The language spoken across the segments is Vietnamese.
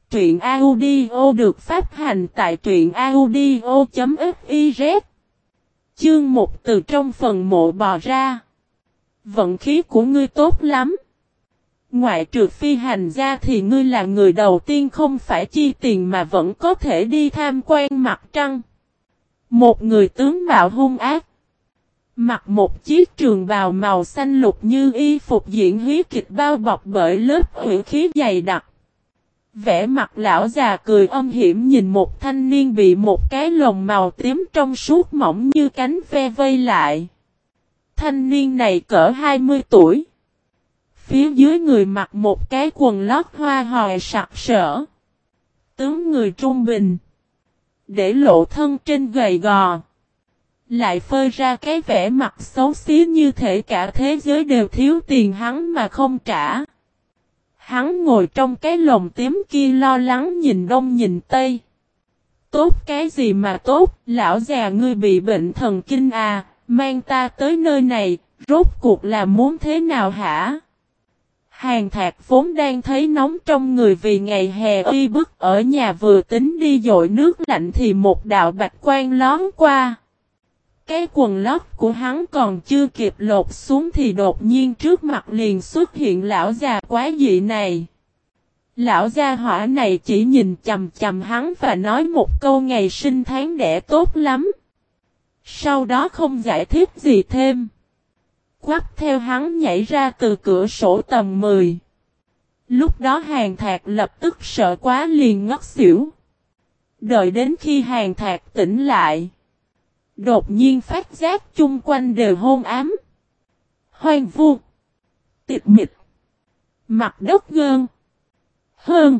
Truyện audio được phát hành tại truyện audio.fiz. Chương 1 từ trong phần mộ bò ra. Vận khí của ngươi tốt lắm. Ngoại trừ phi hành gia thì ngươi là người đầu tiên không phải chi tiền mà vẫn có thể đi tham quan mặt trăng. Một người tướng mạo hung ác. Mặc một chiếc trường bào màu xanh lục như y phục diễn hí kịch bao bọc bởi lớp hủy khí dày đặc. Vẻ mặt lão già cười âm hiểm nhìn một thanh niên bị một cái lồng màu tím trong suốt mỏng như cánh ve vây lại. Thanh niên này cỡ 20 tuổi. Phía dưới người mặc một cái quần lót hoa hòe sặc sỡ. Tướng người trung bình. Để lộ thân trên gầy gò. Lại phơi ra cái vẻ mặt xấu xí như thể cả thế giới đều thiếu tiền hắn mà không trả. Hắn ngồi trong cái lồng tím kia lo lắng nhìn đông nhìn tây. Tốt cái gì mà tốt, lão già ngươi bị bệnh thần kinh à, mang ta tới nơi này, rốt cuộc là muốn thế nào hả? Hàn Thạc vốn đang thấy nóng trong người vì ngày hè y bức ở nhà vừa tính đi dội nước lạnh thì một đạo bạch quang lón qua. Cái quần lót của hắn còn chưa kịp lột xuống thì đột nhiên trước mặt liền xuất hiện lão già quái dị này. Lão gia hỏa này chỉ nhìn chằm chằm hắn và nói một câu ngày sinh tháng đẻ tốt lắm. Sau đó không giải thích gì thêm. Quắp theo hắn nhảy ra từ cửa sổ tầng 10. Lúc đó Hàn Thạc lập tức sợ quá liền ngất xỉu. Đợi đến khi Hàn Thạc tỉnh lại. Đột nhiên phát giác chung quanh đều hôn ám. Hoang vu. Tịch mịch. Mặt đất gơn. Hơn.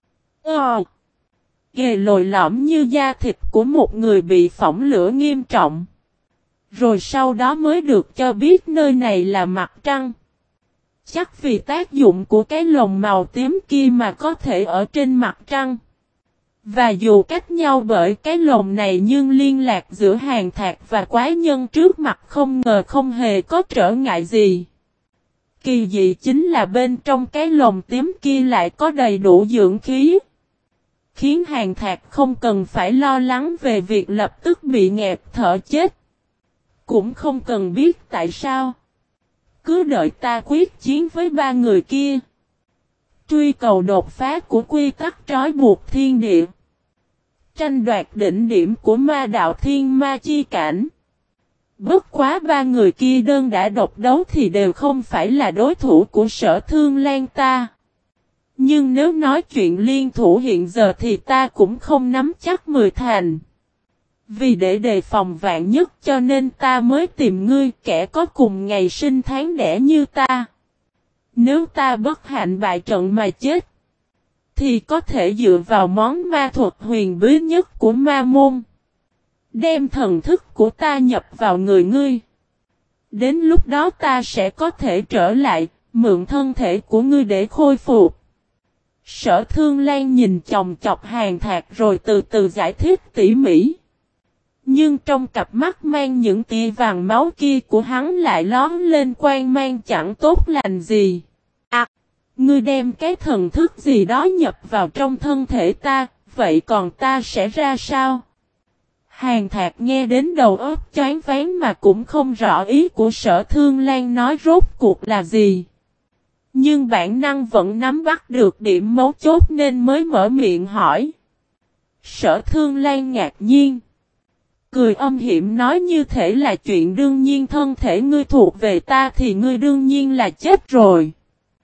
Ghề lồi lõm như da thịt của một người bị phỏng lửa nghiêm trọng. Rồi sau đó mới được cho biết nơi này là mặt trăng. Chắc vì tác dụng của cái lồng màu tím kia mà có thể ở trên mặt trăng. Và dù cách nhau bởi cái lồng này nhưng liên lạc giữa Hàn Thạc và quái nhân trước mặt không ngờ không hề có trở ngại gì. Kỳ dị chính là bên trong cái lồng tím kia lại có đầy đủ dưỡng khí. Khiến Hàn Thạc không cần phải lo lắng về việc lập tức bị nghẹt thở chết. Cũng không cần biết tại sao. Cứ đợi ta quyết chiến với ba người kia. Truy cầu đột phá của quy tắc trói buộc thiên địa. Tranh đoạt đỉnh điểm của ma đạo thiên ma chi cảnh. Bất quá ba người kia đơn đã độc đấu thì đều không phải là đối thủ của Sở Thương Lan ta. Nhưng nếu nói chuyện liên thủ hiện giờ thì ta cũng không nắm chắc 10 thành. Vì để đề phòng vạn nhất cho nên ta mới tìm ngươi kẻ có cùng ngày sinh tháng đẻ như ta. Nếu ta bất hạnh bại trận mà chết, thì có thể dựa vào món ma thuật huyền bí nhất của ma môn. Đem thần thức của ta nhập vào người ngươi. Đến lúc đó ta sẽ có thể trở lại, mượn thân thể của ngươi để khôi phục. Sở Thương Lan nhìn chòng chọc Hàn Thạc rồi từ từ giải thích tỉ mỉ. Nhưng trong cặp mắt mang những tia vàng máu kia của hắn lại lón lên quang mang chẳng tốt lành gì. À, ngươi đem cái thần thức gì đó nhập vào trong thân thể ta, vậy còn ta sẽ ra sao? Hàn Thạc nghe đến đầu óc choáng váng mà cũng không rõ ý của Sở Thương Lan nói rốt cuộc là gì. Nhưng bản năng vẫn nắm bắt được điểm mấu chốt nên mới mở miệng hỏi. Sở Thương Lan ngạc nhiên. Cười âm hiểm nói như thể là chuyện đương nhiên thân thể ngươi thuộc về ta thì ngươi đương nhiên là chết rồi.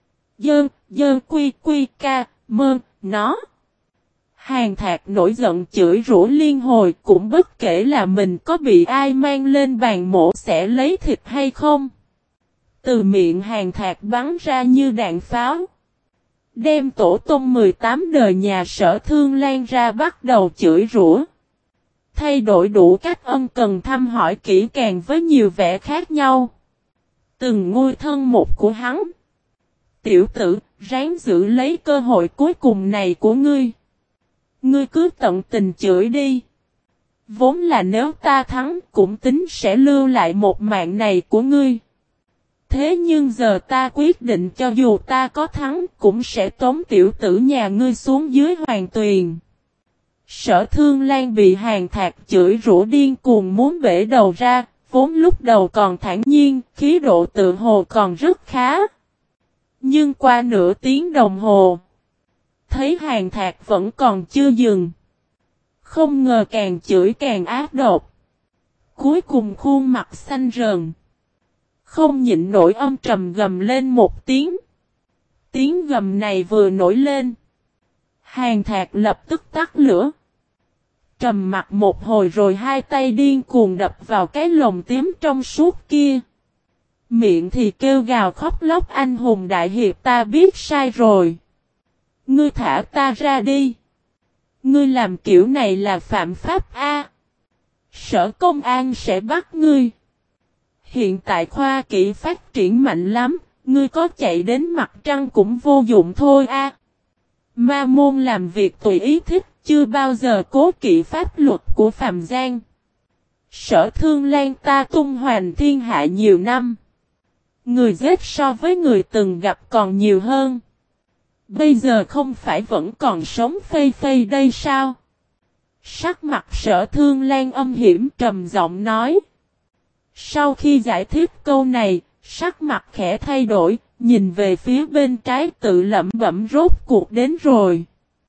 Dơ quy ca, nó. Hàn Thạc nổi giận chửi rủa liên hồi cũng bất kể là mình có bị ai mang lên bàn mổ sẽ lấy thịt hay không. Từ miệng Hàn Thạc bắn ra như đạn pháo. Đem tổ tông 18 đời nhà Sở Thương Lan ra bắt đầu chửi rủa. Thay đổi đủ cách ân cần thăm hỏi kỹ càng với nhiều vẻ khác nhau. Từng ngôi thân một của hắn. Tiểu tử, ráng giữ lấy cơ hội cuối cùng này của ngươi. Ngươi cứ tận tình chửi đi. Vốn là nếu ta thắng cũng tính sẽ lưu lại một mạng này của ngươi. Thế nhưng giờ ta quyết định cho dù ta có thắng cũng sẽ tống tiểu tử nhà ngươi xuống dưới hoàng tuyền. Sở Thương Lan bị Hàn Thạc chửi rủa điên cuồng muốn bể đầu ra, vốn lúc đầu còn thản nhiên, khí độ tự hồ còn rất khá. Nhưng qua nửa tiếng đồng hồ, thấy Hàn Thạc vẫn còn chưa dừng. Không ngờ càng chửi càng ác độc. Cuối cùng khuôn mặt xanh rờn. Không nhịn nổi âm trầm gầm lên một tiếng. Tiếng gầm này vừa nổi lên. Hàn Thạc lập tức tắt lửa. Trầm mặt một hồi rồi hai tay điên cuồng đập vào cái lồng tím trong suốt kia. Miệng thì kêu gào khóc lóc anh hùng đại hiệp ta biết sai rồi. Ngươi thả ta ra đi. Ngươi làm kiểu này là phạm pháp a. Sở công an sẽ bắt ngươi. Hiện tại khoa kỹ phát triển mạnh lắm, ngươi có chạy đến mặt trăng cũng vô dụng thôi a. Ma môn làm việc tùy ý thích, chưa bao giờ cố kỵ pháp luật của Phàm Giang. Sở Thương Lan ta tung hoành thiên hạ nhiều năm. Người giết so với người từng gặp còn nhiều hơn. Bây giờ không phải vẫn còn sống phây phây đây sao? Sắc mặt Sở Thương Lan âm hiểm trầm giọng nói. Sau khi giải thích câu này, sắc mặt khẽ thay đổi, nhìn về phía bên trái tự lẩm bẩm rốt cuộc đến rồi.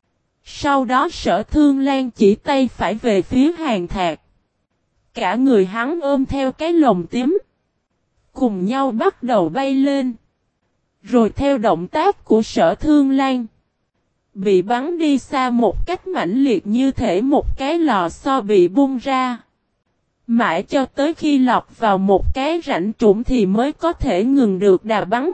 Sau đó Sở Thương Lan chỉ tay phải về phía Hàn Thạc. Cả người hắn ôm theo cái lồng tím. Cùng nhau bắt đầu bay lên. Rồi theo động tác của Sở Thương Lan. Bị bắn đi xa một cách mãnh liệt như thể một cái lò xo bị bung ra. Mãi cho tới khi lọt vào một cái rãnh trũng thì mới có thể ngừng được đà bắn.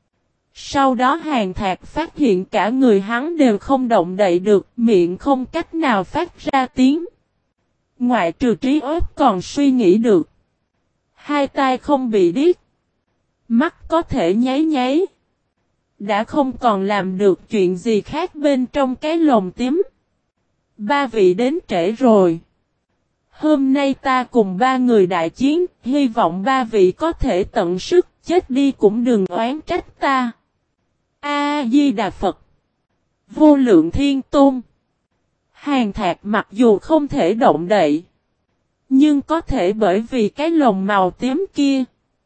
Sau đó Hàn Thạc phát hiện cả người hắn đều không động đậy được, miệng không cách nào phát ra tiếng. Ngoại trừ trí óc còn suy nghĩ được. Hai tay không bị điếc. Mắt có thể nháy nháy. Đã không còn làm được chuyện gì khác bên trong cái lồng tím. Ba vị đến trễ rồi. Hôm nay ta cùng ba người đại chiến, hy vọng ba vị có thể tận sức, chết đi cũng đừng oán trách ta. A-di-đà Phật. Vô Lượng Thiên Tôn. Hàn Thạc mặc dù không thể động đậy, nhưng có thể bởi vì cái lồng màu tím kia.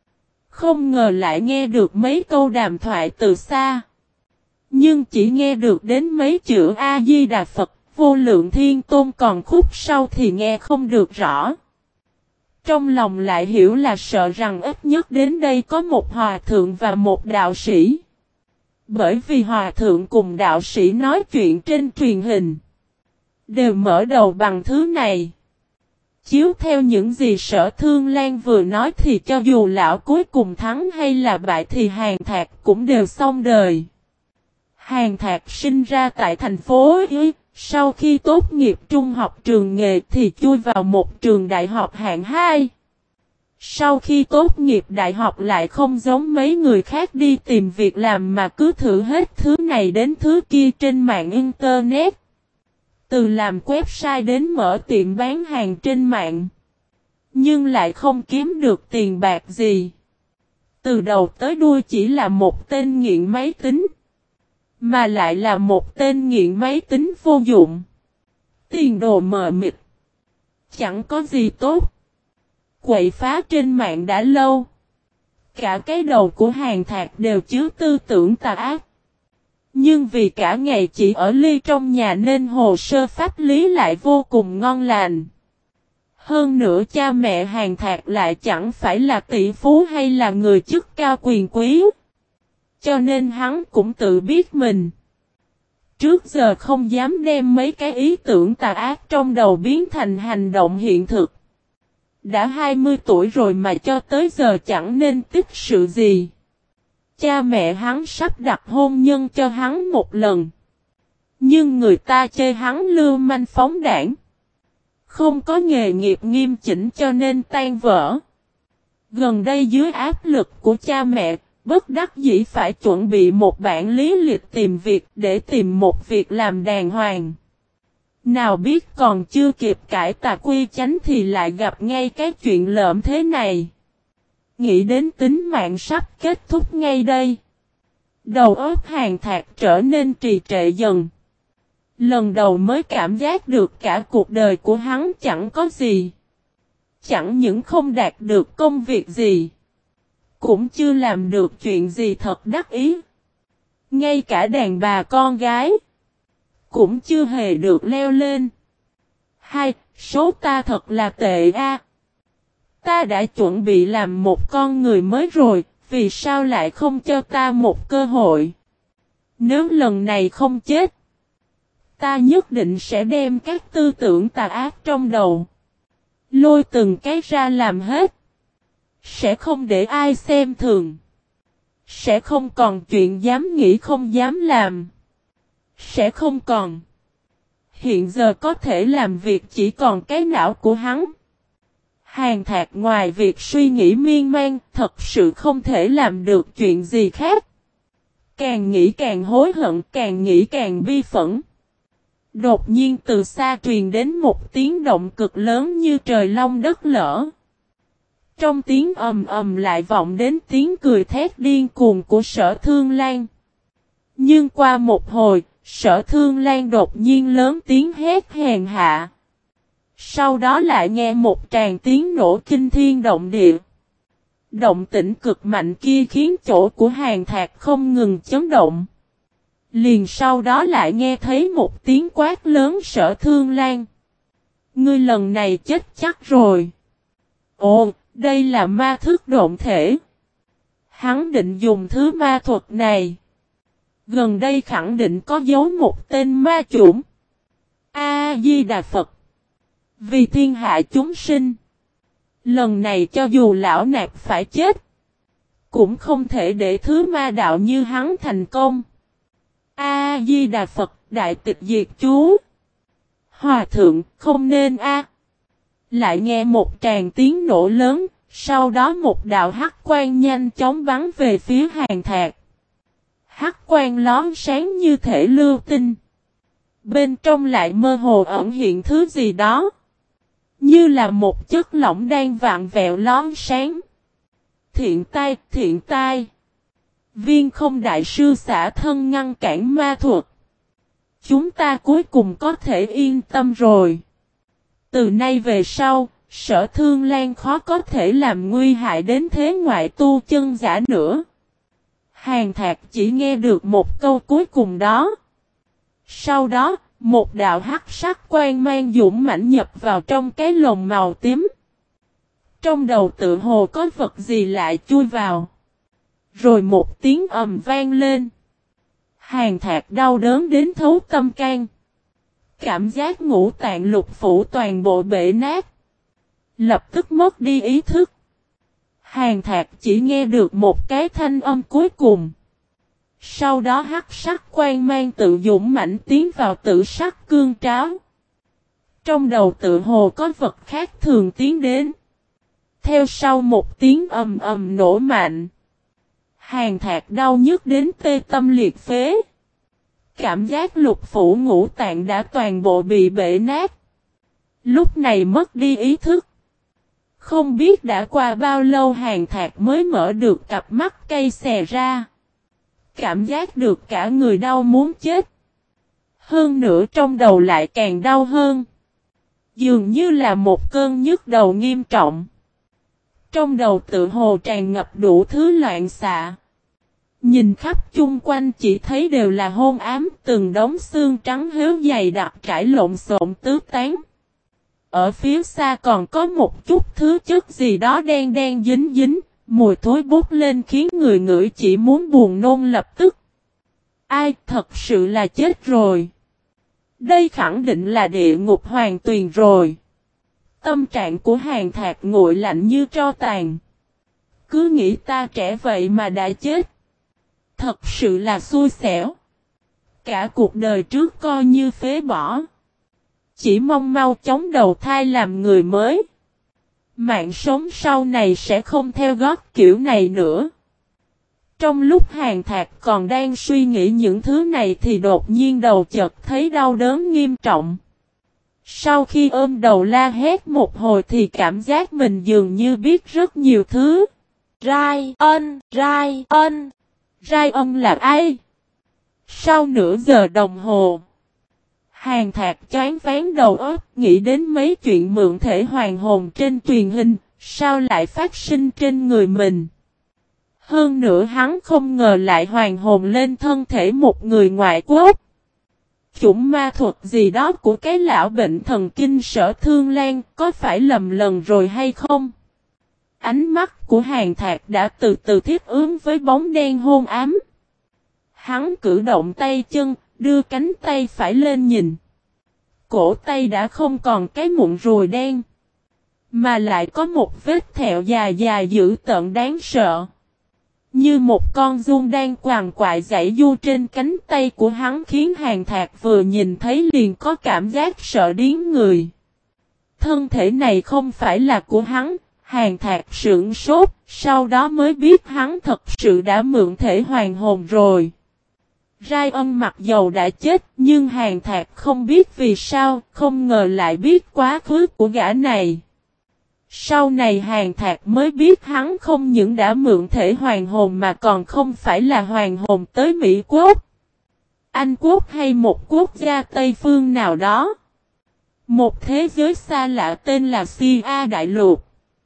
Không ngờ lại nghe được mấy câu đàm thoại từ xa. Nhưng chỉ nghe được đến mấy chữ A-di-đà Phật, Vô Lượng Thiên Tôn còn khúc sau thì nghe không được rõ. Trong lòng lại hiểu là sợ rằng ít nhất đến đây có một hòa thượng và một đạo sĩ. Bởi vì hòa thượng cùng đạo sĩ nói chuyện trên truyền hình. Đều mở đầu bằng thứ này. Chiếu theo những gì Sở Thương Lan vừa nói thì cho dù lão cuối cùng thắng hay là bại thì Hàn Thạc cũng đều xong đời. Hàn Thạc sinh ra tại thành phố Y, sau khi tốt nghiệp trung học trường nghề thì chui vào một trường đại học hạng 2. Sau khi tốt nghiệp đại học lại không giống mấy người khác đi tìm việc làm mà cứ thử hết thứ này đến thứ kia trên mạng Internet. Từ làm website đến mở tiệm bán hàng trên mạng. Nhưng lại không kiếm được tiền bạc gì. Từ đầu tới đuôi chỉ là một tên nghiện máy tính. Mà lại là một tên nghiện máy tính vô dụng. Tiền đồ mờ mịt. Chẳng có gì tốt. Quậy phá trên mạng đã lâu. Cả cái đầu của Hàn Thạc đều chứa tư tưởng tà ác. Nhưng vì cả ngày chỉ ở ly trong nhà nên hồ sơ pháp lý lại vô cùng ngon lành. Hơn nữa cha mẹ Hàn Thạc lại chẳng phải là tỷ phú hay là người chức cao quyền quý. Cho nên hắn cũng tự biết mình. Trước giờ không dám đem mấy cái ý tưởng tà ác trong đầu biến thành hành động hiện thực. Đã 20 tuổi rồi mà cho tới giờ chẳng nên tích sự gì. Cha mẹ hắn sắp đặt hôn nhân cho hắn một lần. Nhưng người ta chê hắn lưu manh phóng đảng. Không có nghề nghiệp nghiêm chỉnh cho nên tan vỡ. Gần đây dưới áp lực của cha mẹ, bất đắc dĩ phải chuẩn bị một bản lý lịch tìm việc để tìm một việc làm đàng hoàng. Nào biết còn chưa kịp cải tà quy chánh thì lại gặp ngay cái chuyện lợm thế này. Nghĩ đến tính mạng sắp kết thúc ngay đây. Đầu óc Hàn Thạc trở nên trì trệ dần. Lần đầu mới cảm giác được cả cuộc đời của hắn chẳng có gì. Chẳng những không đạt được công việc gì. Cũng chưa làm được chuyện gì thật đắc ý. Ngay cả đàn bà con gái. Cũng chưa hề được leo lên. Hai, số ta thật là tệ a. Ta đã chuẩn bị làm một con người mới rồi. Vì sao lại không cho ta một cơ hội? Nếu lần này không chết. Ta nhất định sẽ đem các tư tưởng tà ác trong đầu. Lôi từng cái ra làm hết. Sẽ không để ai xem thường. Sẽ không còn chuyện dám nghĩ không dám làm. Sẽ không còn. Hiện giờ có thể làm việc chỉ còn cái não của hắn. Hàn Thạc ngoài việc suy nghĩ miên man, thật sự không thể làm được chuyện gì khác. Càng nghĩ càng hối hận, càng nghĩ càng bi phẫn. Đột nhiên từ xa truyền đến một tiếng động cực lớn như trời long đất lở. Trong tiếng ầm ầm lại vọng đến tiếng cười thét điên cuồng của Sở Thương Lan. Nhưng qua một hồi, Sở Thương Lan đột nhiên lớn tiếng hét hèn hạ. Sau đó lại nghe một tràng tiếng nổ kinh thiên động địa. Động tĩnh cực mạnh kia khiến chỗ của Hàn Thạc không ngừng chấn động. Liền sau đó lại nghe thấy một tiếng quát lớn Sở Thương Lan. Ngươi lần này chết chắc rồi. Ồ, đây là ma thức độn thể. Hắn định dùng thứ ma thuật này. Gần đây khẳng định có giấu một tên ma chủng. A-di-đà Phật. Vì thiên hạ chúng sinh. Lần này cho dù lão nạp phải chết. Cũng không thể để thứ ma đạo như hắn thành công. A-di-đà Phật, đại tịch diệt chú. Hòa thượng, không nên a. Lại nghe một tràng tiếng nổ lớn, sau đó một đạo hắc quang nhanh chóng bắn về phía Hàn Thạc. Hắc quang lóe sáng như thể lưu tinh. Bên trong lại mơ hồ ẩn hiện thứ gì đó. Như là một chất lỏng đang vạn vẹo lóe sáng. Thiện tai, thiện tai. Viên không đại sư xả thân ngăn cản ma thuật. Chúng ta cuối cùng có thể yên tâm rồi. Từ nay về sau, Sở Thương Lan khó có thể làm nguy hại đến thế ngoại tu chân giả nữa. Hàn Thạc chỉ nghe được một câu cuối cùng đó. Sau đó, một đạo hắc sắc quang mang dũng mãnh nhập vào trong cái lồng màu tím. Trong đầu tự hồ có vật gì lại chui vào. Rồi một tiếng ầm vang lên. Hàn Thạc đau đớn đến thấu tâm can. Cảm giác ngũ tạng lục phủ toàn bộ bể nát. Lập tức mất đi ý thức. Hàn Thạc chỉ nghe được một cái thanh âm cuối cùng. Sau đó hắc sắc quang mang tự dũng mãnh tiến vào tử sắc cương tráo. Trong đầu tự hồ có vật khác thường tiến đến. Theo sau một tiếng ầm ầm nổ mạnh. Hàn Thạc đau nhức đến tê tâm liệt phế. Cảm giác lục phủ ngũ tạng đã toàn bộ bị bể nát. Lúc này mất đi ý thức. Không biết đã qua bao lâu Hàn Thạc mới mở được cặp mắt cay xè ra. Cảm giác được cả người đau muốn chết. Hơn nữa trong đầu lại càng đau hơn. Dường như là một cơn nhức đầu nghiêm trọng. Trong đầu tự hồ tràn ngập đủ thứ loạn xạ. Nhìn khắp chung quanh chỉ thấy đều là hôn ám, từng đống xương trắng héo dày đặc trải lộn xộn tứ tán. Ở phía xa còn có một chút thứ chất gì đó đen đen dính dính, mùi thối bốc lên khiến người ngửi chỉ muốn buồn nôn lập tức. Ai thật sự là chết rồi. Đây khẳng định là địa ngục hoàng tuyền rồi. Tâm trạng của Hàn Thạc nguội lạnh như tro tàn. Cứ nghĩ ta trẻ vậy mà đã chết. Thật sự là xui xẻo. Cả cuộc đời trước coi như phế bỏ. Chỉ mong mau chóng đầu thai làm người mới. Mạng sống sau này sẽ không theo gót kiểu này nữa. Trong lúc Hàn Thạc còn đang suy nghĩ những thứ này thì đột nhiên đầu chợt thấy đau đớn nghiêm trọng. Sau khi ôm đầu la hét một hồi thì cảm giác mình dường như biết rất nhiều thứ. Rai ân là ai? Sau nửa giờ đồng hồ, Hàn Thạc choáng váng đầu óc, nghĩ đến mấy chuyện mượn thể hoàn hồn trên truyền hình, sao lại phát sinh trên người mình. Hơn nữa hắn không ngờ lại hoàn hồn lên thân thể một người ngoại quốc. Chủng ma thuật gì đó của cái lão bệnh thần kinh Sở Thương Lan có phải lầm lần rồi hay không? Ánh mắt của Hàn Thạc đã từ từ thiết ứng với bóng đen hôn ám. Hắn cử động tay chân, đưa cánh tay phải lên nhìn. Cổ tay đã không còn cái mụn ruồi đen, mà lại có một vết thẹo dài dài dữ tợn đáng sợ. Như một con giun đang quằn quại giãy giụa trên cánh tay của hắn, khiến Hàn Thạc vừa nhìn thấy liền có cảm giác sợ điếng người. Thân thể này không phải là của hắn. Hàn Thạc sửng sốt, sau đó mới biết hắn thật sự đã mượn thể hoàn hồn rồi. Rai ân mặc dầu đã chết, nhưng Hàn Thạc không biết vì sao, không ngờ lại biết quá khứ của gã này. Sau này Hàn Thạc mới biết hắn không những đã mượn thể hoàn hồn mà còn không phải là hoàn hồn tới Mỹ Quốc, Anh Quốc hay một quốc gia Tây phương nào đó. Một thế giới xa lạ tên là Sia Đại Lục.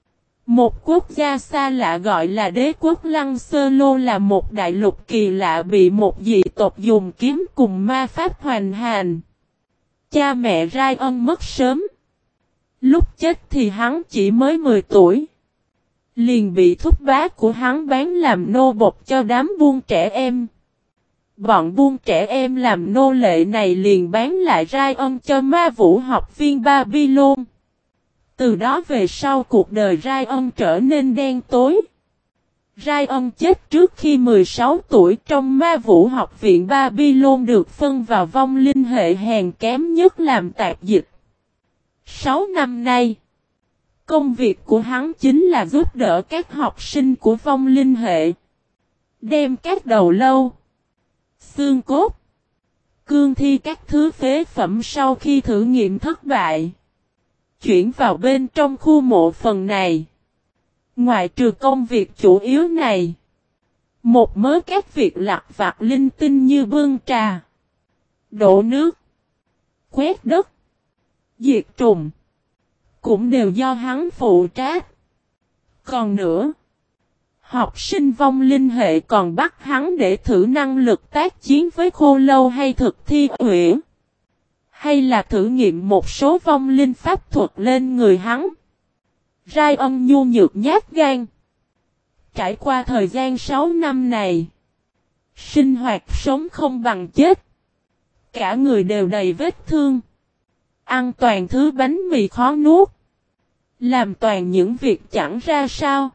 Một quốc gia xa lạ gọi là Đế quốc Lăng Sơ Lô là một đại lục kỳ lạ bị một dị tộc dùng kiếm cùng ma pháp hoành hành. Cha mẹ Rai ân mất sớm. Lúc chết thì hắn chỉ mới 10 tuổi. Liền bị thúc bá của hắn bán làm nô bộc cho đám buôn trẻ em. Bọn buôn trẻ em làm nô lệ này liền bán lại Rai ân cho ma vũ học viên Babylon. Từ đó về sau cuộc đời Rai ân trở nên đen tối. Rai ân chết trước khi 16 tuổi trong ma vũ học viện Babylon, được phân vào vong linh hệ hèn kém nhất làm tạp dịch. 6 năm nay, công việc của hắn chính là giúp đỡ các học sinh của vong linh hệ, đem các đầu lâu, xương cốt, cương thi các thứ phế phẩm sau khi thử nghiệm thất bại, chuyển vào bên trong khu mộ phần này. Ngoại trừ công việc chủ yếu này, một mớ các việc lặt vặt linh tinh như bưng trà, đổ nước, quét đất, diệt trùng, cũng đều do hắn phụ trách. Còn nữa, học sinh vong linh hệ còn bắt hắn để thử năng lực tác chiến với khô lâu hay thực thi uyển, hay là thử nghiệm một số vong linh pháp thuật lên người hắn. Rai ân nhu nhược nhát gan. Trải qua thời gian 6 năm này, sinh hoạt sống không bằng chết. Cả người đều đầy vết thương. Ăn toàn thứ bánh mì khó nuốt. Làm toàn những việc chẳng ra sao.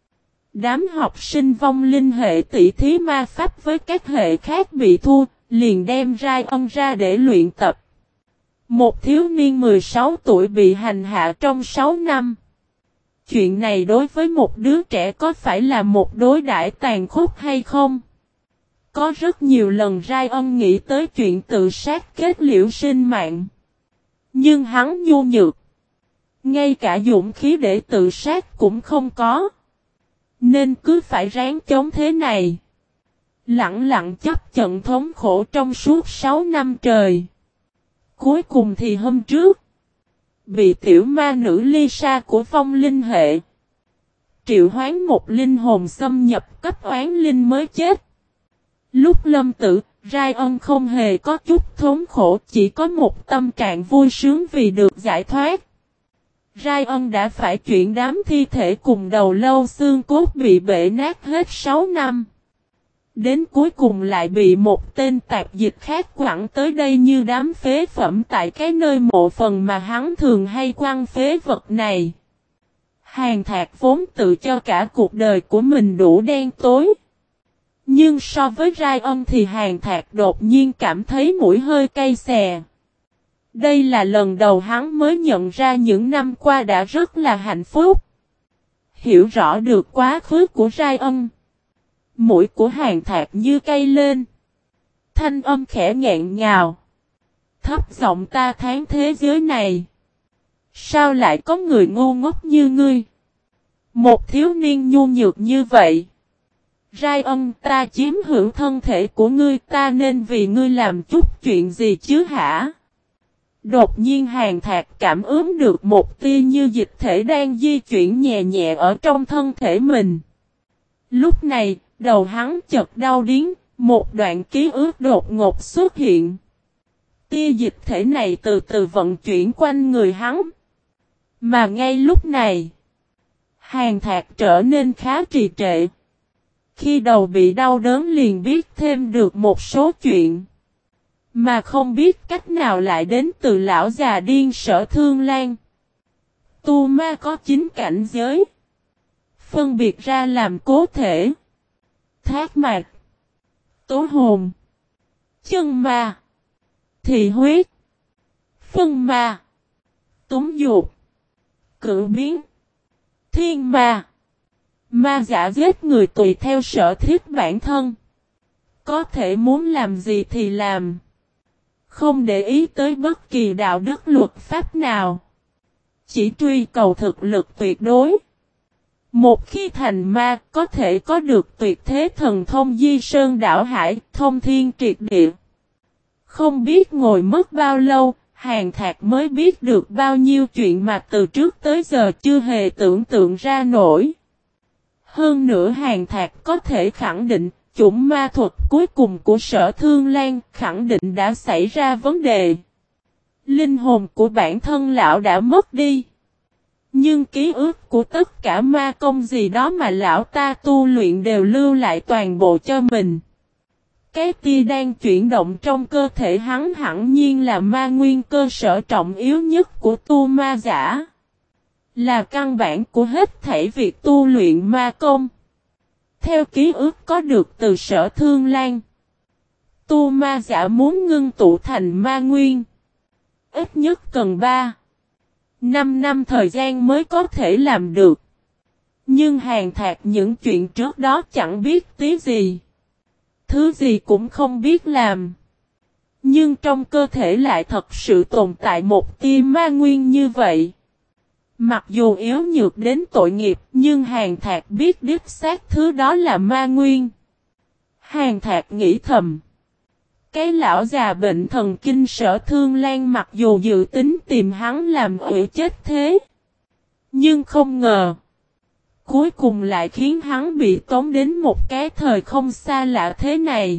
Đám học sinh vong linh hệ tỷ thí ma pháp với các hệ khác bị thua, liền đem Rai ân ra để luyện tập. Một thiếu niên 16 tuổi bị hành hạ trong 6 năm. Chuyện này đối với một đứa trẻ có phải là một đối đãi tàn khốc hay không? Có rất nhiều lần Rai ân nghĩ tới chuyện tự sát kết liễu sinh mạng. Nhưng hắn nhu nhược. Ngay cả dũng khí để tự sát cũng không có. Nên cứ phải ráng chống thế này. Lặng lặng chấp trận thống khổ trong suốt 6 năm trời. Cuối cùng thì hôm trước, bị tiểu ma nữ Lisa của vong linh hệ triệu hoán một linh hồn xâm nhập cấp oán linh mới chết. Lúc lâm tử, Rai ân không hề có chút thống khổ, chỉ có một tâm trạng vui sướng vì được giải thoát. Rai ân đã phải chuyển đám thi thể cùng đầu lâu xương cốt bị bể nát hết 6 năm. Đến cuối cùng lại bị một tên tạp dịch khác quẳng tới đây như đám phế phẩm tại cái nơi mộ phần mà hắn thường hay quăng phế vật này. Hàn Thạc vốn tự cho cả cuộc đời của mình đủ đen tối. Nhưng so với Rai ân thì Hàn Thạc đột nhiên cảm thấy mũi hơi cay xè. Đây là lần đầu hắn mới nhận ra những năm qua đã rất là hạnh phúc. Hiểu rõ được quá khứ của Rai ân. Mũi của Hàn Thạc như cay lên. Thanh âm khẽ nghẹn ngào. Thấp giọng ta thán thế giới này. Sao lại có người ngu ngốc như ngươi? Một thiếu niên nhu nhược như vậy. Rai Ân, ta chiếm hữu thân thể của ngươi, ta nên vì ngươi làm chút chuyện gì chứ hả? Đột nhiên Hàn Thạc cảm ứng được một tia như dịch thể đang di chuyển nhẹ nhẹ ở trong thân thể mình. Lúc này, đầu hắn chợt đau điếng, một đoạn ký ức đột ngột xuất hiện. Tia dịch thể này từ từ vận chuyển quanh người hắn. Mà ngay lúc này, Hàn Thạc trở nên khá trì trệ. Khi đầu bị đau đớn liền biết thêm được một số chuyện. Mà không biết cách nào lại đến từ lão già điên Sở Thương Lan. Tu ma có 9 cảnh giới. Phân biệt ra làm cố thể, thác mạc, tố hồn, chân ma, thị huyết, phân ma, túng dục, cử biến, thiên ma. Ma giả giết người tùy theo sở thích bản thân. Có thể muốn làm gì thì làm. Không để ý tới bất kỳ đạo đức luật pháp nào. Chỉ truy cầu thực lực tuyệt đối. Một khi thành ma có thể có được tuyệt thế thần thông di sơn đảo hải, thông thiên triệt địa. Không biết ngồi mất bao lâu, Hàn Thạc mới biết được bao nhiêu chuyện mà từ trước tới giờ chưa hề tưởng tượng ra nổi. Hơn nữa Hàn Thạc có thể khẳng định, chủng ma thuật cuối cùng của Sở Thương Lan khẳng định đã xảy ra vấn đề. Linh hồn của bản thân lão đã mất đi. Nhưng ký ức của tất cả ma công gì đó mà lão ta tu luyện đều lưu lại toàn bộ cho mình. Cái tia đang chuyển động trong cơ thể hắn hẳn nhiên là ma nguyên cơ sở trọng yếu nhất của tu ma giả. Là căn bản của hết thảy việc tu luyện ma công. Theo ký ức có được từ Sở Thương Lan, tu ma giả muốn ngưng tụ thành ma nguyên. Ít nhất cần 3-5 năm thời gian mới có thể làm được. Nhưng Hàn Thạc những chuyện trước đó chẳng biết tí gì. Thứ gì cũng không biết làm. Nhưng trong cơ thể lại thật sự tồn tại một tia ma nguyên như vậy. Mặc dù yếu nhược đến tội nghiệp, nhưng Hàn Thạc biết đích xác thứ đó là ma nguyên. Hàn Thạc nghĩ thầm. Cái lão già bệnh thần kinh Sở Thương Lan mặc dù dự tính tìm hắn làm ủy chết thế. Nhưng không ngờ. Cuối cùng lại khiến hắn bị tống đến một cái thời không xa lạ thế này.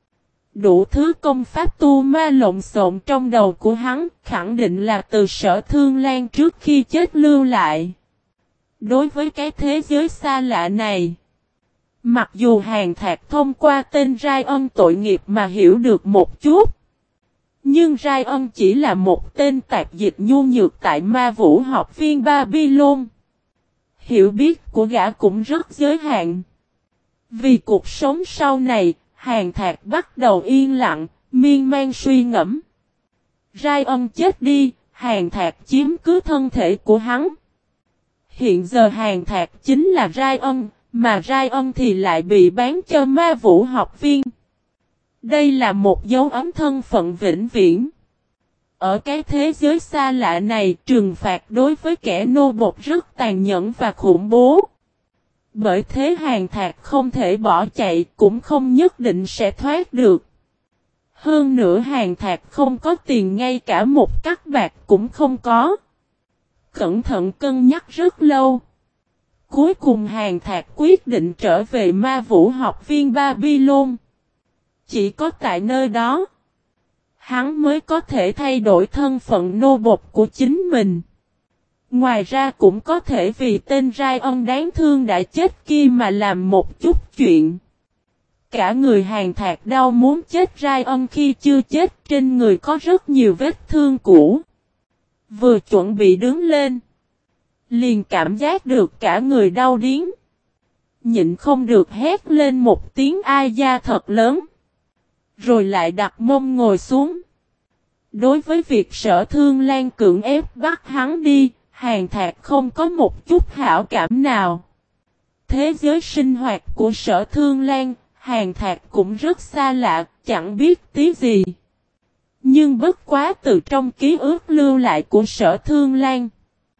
Đủ thứ công pháp tu ma lộn xộn trong đầu của hắn, khẳng định là từ Sở Thương Lan trước khi chết lưu lại. Đối với cái thế giới xa lạ này, mặc dù Hàn Thạc thông qua tên Rai Ân tội nghiệp mà hiểu được một chút, nhưng Rai Ân chỉ là một tên tạp dịch nhu nhược tại Ma Vũ học viên Babylon. Hiểu biết của gã cũng rất giới hạn. Vì cuộc sống sau này, Hàn Thạc bắt đầu yên lặng, miên man suy ngẫm. Rai Ân chết đi, Hàn Thạc chiếm cứ thân thể của hắn. Hiện giờ Hàn Thạc chính là Rai Ân, mà Rai Ân thì lại bị bán cho Ma Vũ học viên. Đây là một dấu ấn thân phận vĩnh viễn. Ở cái thế giới xa lạ này, trừng phạt đối với kẻ nô bộc rất tàn nhẫn và khủng bố. Bởi thế Hàn Thạc không thể bỏ chạy, cũng không nhất định sẽ thoát được. Hơn nữa Hàn Thạc không có tiền, ngay cả một cắc bạc cũng không có. Cẩn thận cân nhắc rất lâu. Cuối cùng Hàn Thạc quyết định trở về Ma Vũ học viên Babylon. Chỉ có tại nơi đó, hắn mới có thể thay đổi thân phận nô bộc của chính mình. Ngoài ra cũng có thể vì tên Rai Ân đáng thương đã chết kia mà làm một chút chuyện. Cả người Hàn Thạc đau muốn chết. Rai Ân khi chưa chết trên người có rất nhiều vết thương cũ. Vừa chuẩn bị đứng lên, liền cảm giác được cả người đau điếng. Nhịn không được hét lên một tiếng ai da thật lớn. Rồi lại đặt mông ngồi xuống. Đối với việc Sở Thương Lan cưỡng ép bắt hắn đi, Hàn Thạc không có một chút hảo cảm nào. Thế giới sinh hoạt của Sở Thương Lan, Hàn Thạc cũng rất xa lạ, chẳng biết tí gì. Nhưng bất quá từ trong ký ức lưu lại của Sở Thương Lan,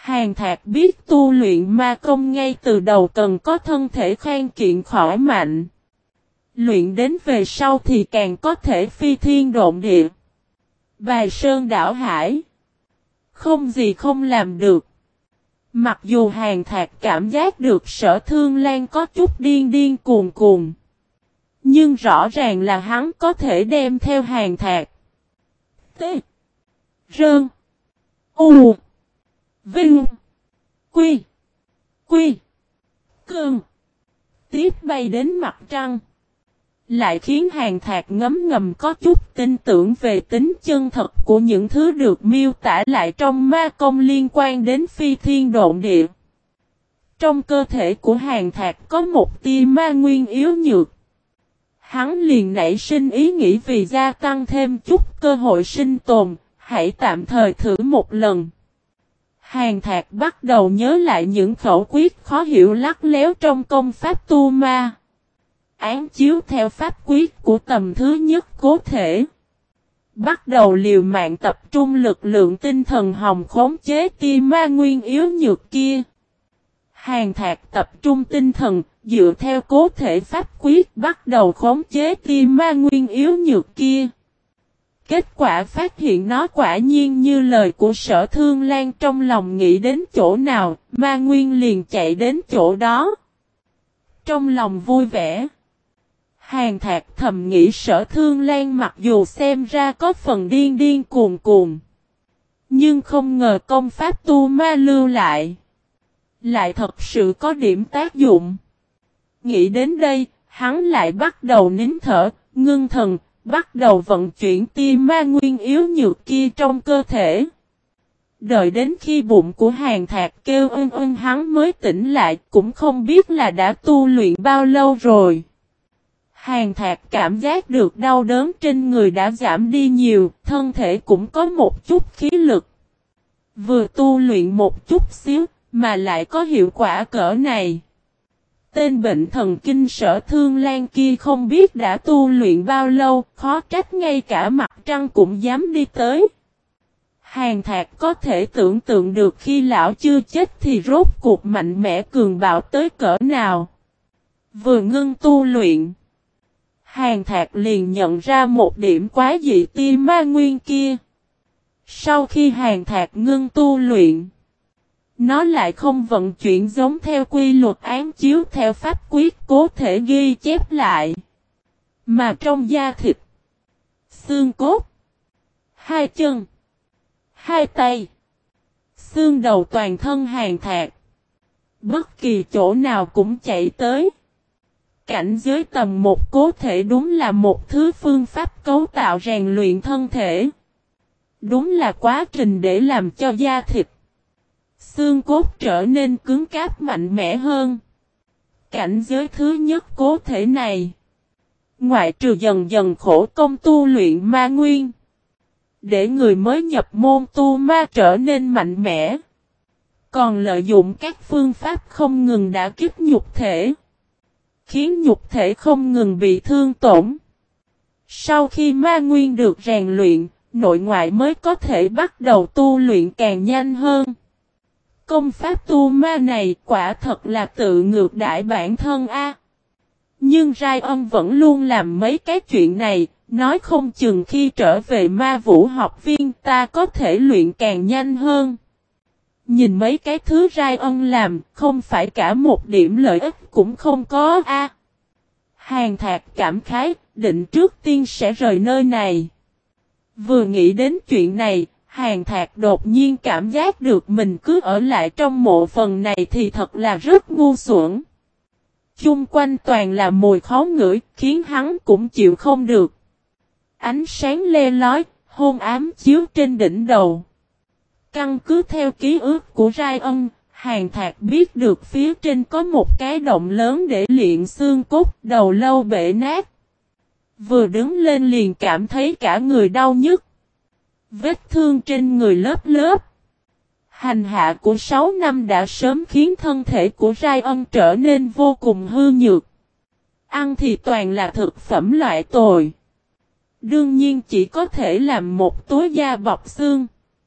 Hàn Thạc biết tu luyện ma công ngay từ đầu cần có thân thể khang kiện khỏe mạnh. Luyện đến về sau thì càng có thể phi thiên độn địa. Bài sơn đảo hải. Không gì không làm được. Mặc dù Hàn Thạc cảm giác được Sở Thương Lan có chút điên điên cuồng cuồng. Nhưng rõ ràng là hắn có thể đem theo Hàn Thạc. T. Rơn. U. Vinh. Quy. Quy. Cương. Tiếp bay đến mặt trăng. Lại khiến Hàn Thạc ngấm ngầm có chút tin tưởng về tính chân thật của những thứ được miêu tả lại trong ma công liên quan đến phi thiên độn địa. Trong cơ thể của Hàn Thạc có một tia ma nguyên yếu nhược. Hắn liền nảy sinh ý nghĩ vì gia tăng thêm chút cơ hội sinh tồn, hãy tạm thời thử một lần. Hàn Thạc bắt đầu nhớ lại những khẩu quyết khó hiểu lắt léo trong công pháp tu ma. Án chiếu theo pháp quyết của tầm thứ nhất cố thể. Bắt đầu liều mạng tập trung lực lượng tinh thần hồng khống chế tia ma nguyên yếu nhược kia. Hàn Thạc tập trung tinh thần, dựa theo cố thể pháp quyết bắt đầu khống chế tia ma nguyên yếu nhược kia. Kết quả phát hiện nó quả nhiên như lời của Sở Thương Lan, trong lòng nghĩ đến chỗ nào, ma nguyên liền chạy đến chỗ đó. Trong lòng vui vẻ. Hàn Thạc thầm nghĩ Sở Thương Lan mặc dù xem ra có phần điên điên cuồng cuồng. Nhưng không ngờ công pháp tu ma lưu lại thật sự có điểm tác dụng. Nghĩ đến đây, hắn lại bắt đầu nín thở, ngưng thần, bắt đầu vận chuyển tia ma nguyên yếu nhược kia trong cơ thể. Đợi đến khi bụng của Hàn Thạc kêu ưng ưng hắn mới tỉnh lại, cũng không biết là đã tu luyện bao lâu rồi. Hàn Thạc cảm giác được đau đớn trên người đã giảm đi nhiều, thân thể cũng có một chút khí lực. Vừa tu luyện một chút xíu, mà lại có hiệu quả cỡ này. Tên bệnh thần kinh Sở Thương Lan kia không biết đã tu luyện bao lâu, khó trách ngay cả mặt trăng cũng dám đi tới. Hàn Thạc có thể tưởng tượng được khi lão chưa chết thì rốt cuộc mạnh mẽ cường bạo tới cỡ nào. Vừa ngưng tu luyện, Hàn Thạc liền nhận ra một điểm quá dị tia ma nguyên kia. Sau khi Hàn Thạc ngưng tu luyện, nó lại không vận chuyển giống theo quy luật án chiếu theo pháp quyết cố thể ghi chép lại. Mà trong da thịt, xương cốt, hai chân, hai tay, xương đầu toàn thân Hàn Thạc, bất kỳ chỗ nào cũng chạy tới. Cảnh giới tầm một cố thể đúng là một thứ phương pháp cấu tạo rèn luyện thân thể. Đúng là quá trình để làm cho da thịt, xương cốt trở nên cứng cáp mạnh mẽ hơn. Cảnh giới thứ nhất cố thể này, ngoại trừ dần dần khổ công tu luyện ma nguyên, để người mới nhập môn tu ma trở nên mạnh mẽ, còn lợi dụng các phương pháp không ngừng đả kích nhục thể, khiến nhục thể không ngừng bị thương tổn. Sau khi ma nguyên được rèn luyện, nội ngoại mới có thể bắt đầu tu luyện càng nhanh hơn. Công pháp tu ma này quả thật là tự ngược đãi bản thân a. Nhưng Rai Ân vẫn luôn làm mấy cái chuyện này, nói không chừng khi trở về ma vũ học viên ta có thể luyện càng nhanh hơn. Nhìn mấy cái thứ Rai Ân làm, không phải cả một điểm lợi ích cũng không có a. Hàn Thạc cảm khái, định trước tiên sẽ rời nơi này. Vừa nghĩ đến chuyện này, Hàn Thạc đột nhiên cảm giác được mình cứ ở lại trong mộ phần này thì thật là rất ngu xuẩn. Chung quanh toàn là mùi khó ngửi, khiến hắn cũng chịu không được. Ánh sáng le lói, hôn ám chiếu trên đỉnh đầu. Căn cứ theo ký ức của Rai Ân, Hàn Thạc biết được phía trên có một cái động lớn để luyện xương cốt, đầu lâu bể nát. Vừa đứng lên liền cảm thấy cả người đau nhức. Vết thương trên người lớp lớp. Hành hạ của 6 năm đã sớm khiến thân thể của Rai Ân trở nên vô cùng hư nhược. Ăn thì toàn là thực phẩm loại tồi. Đương nhiên chỉ có thể làm một túi da bọc xương.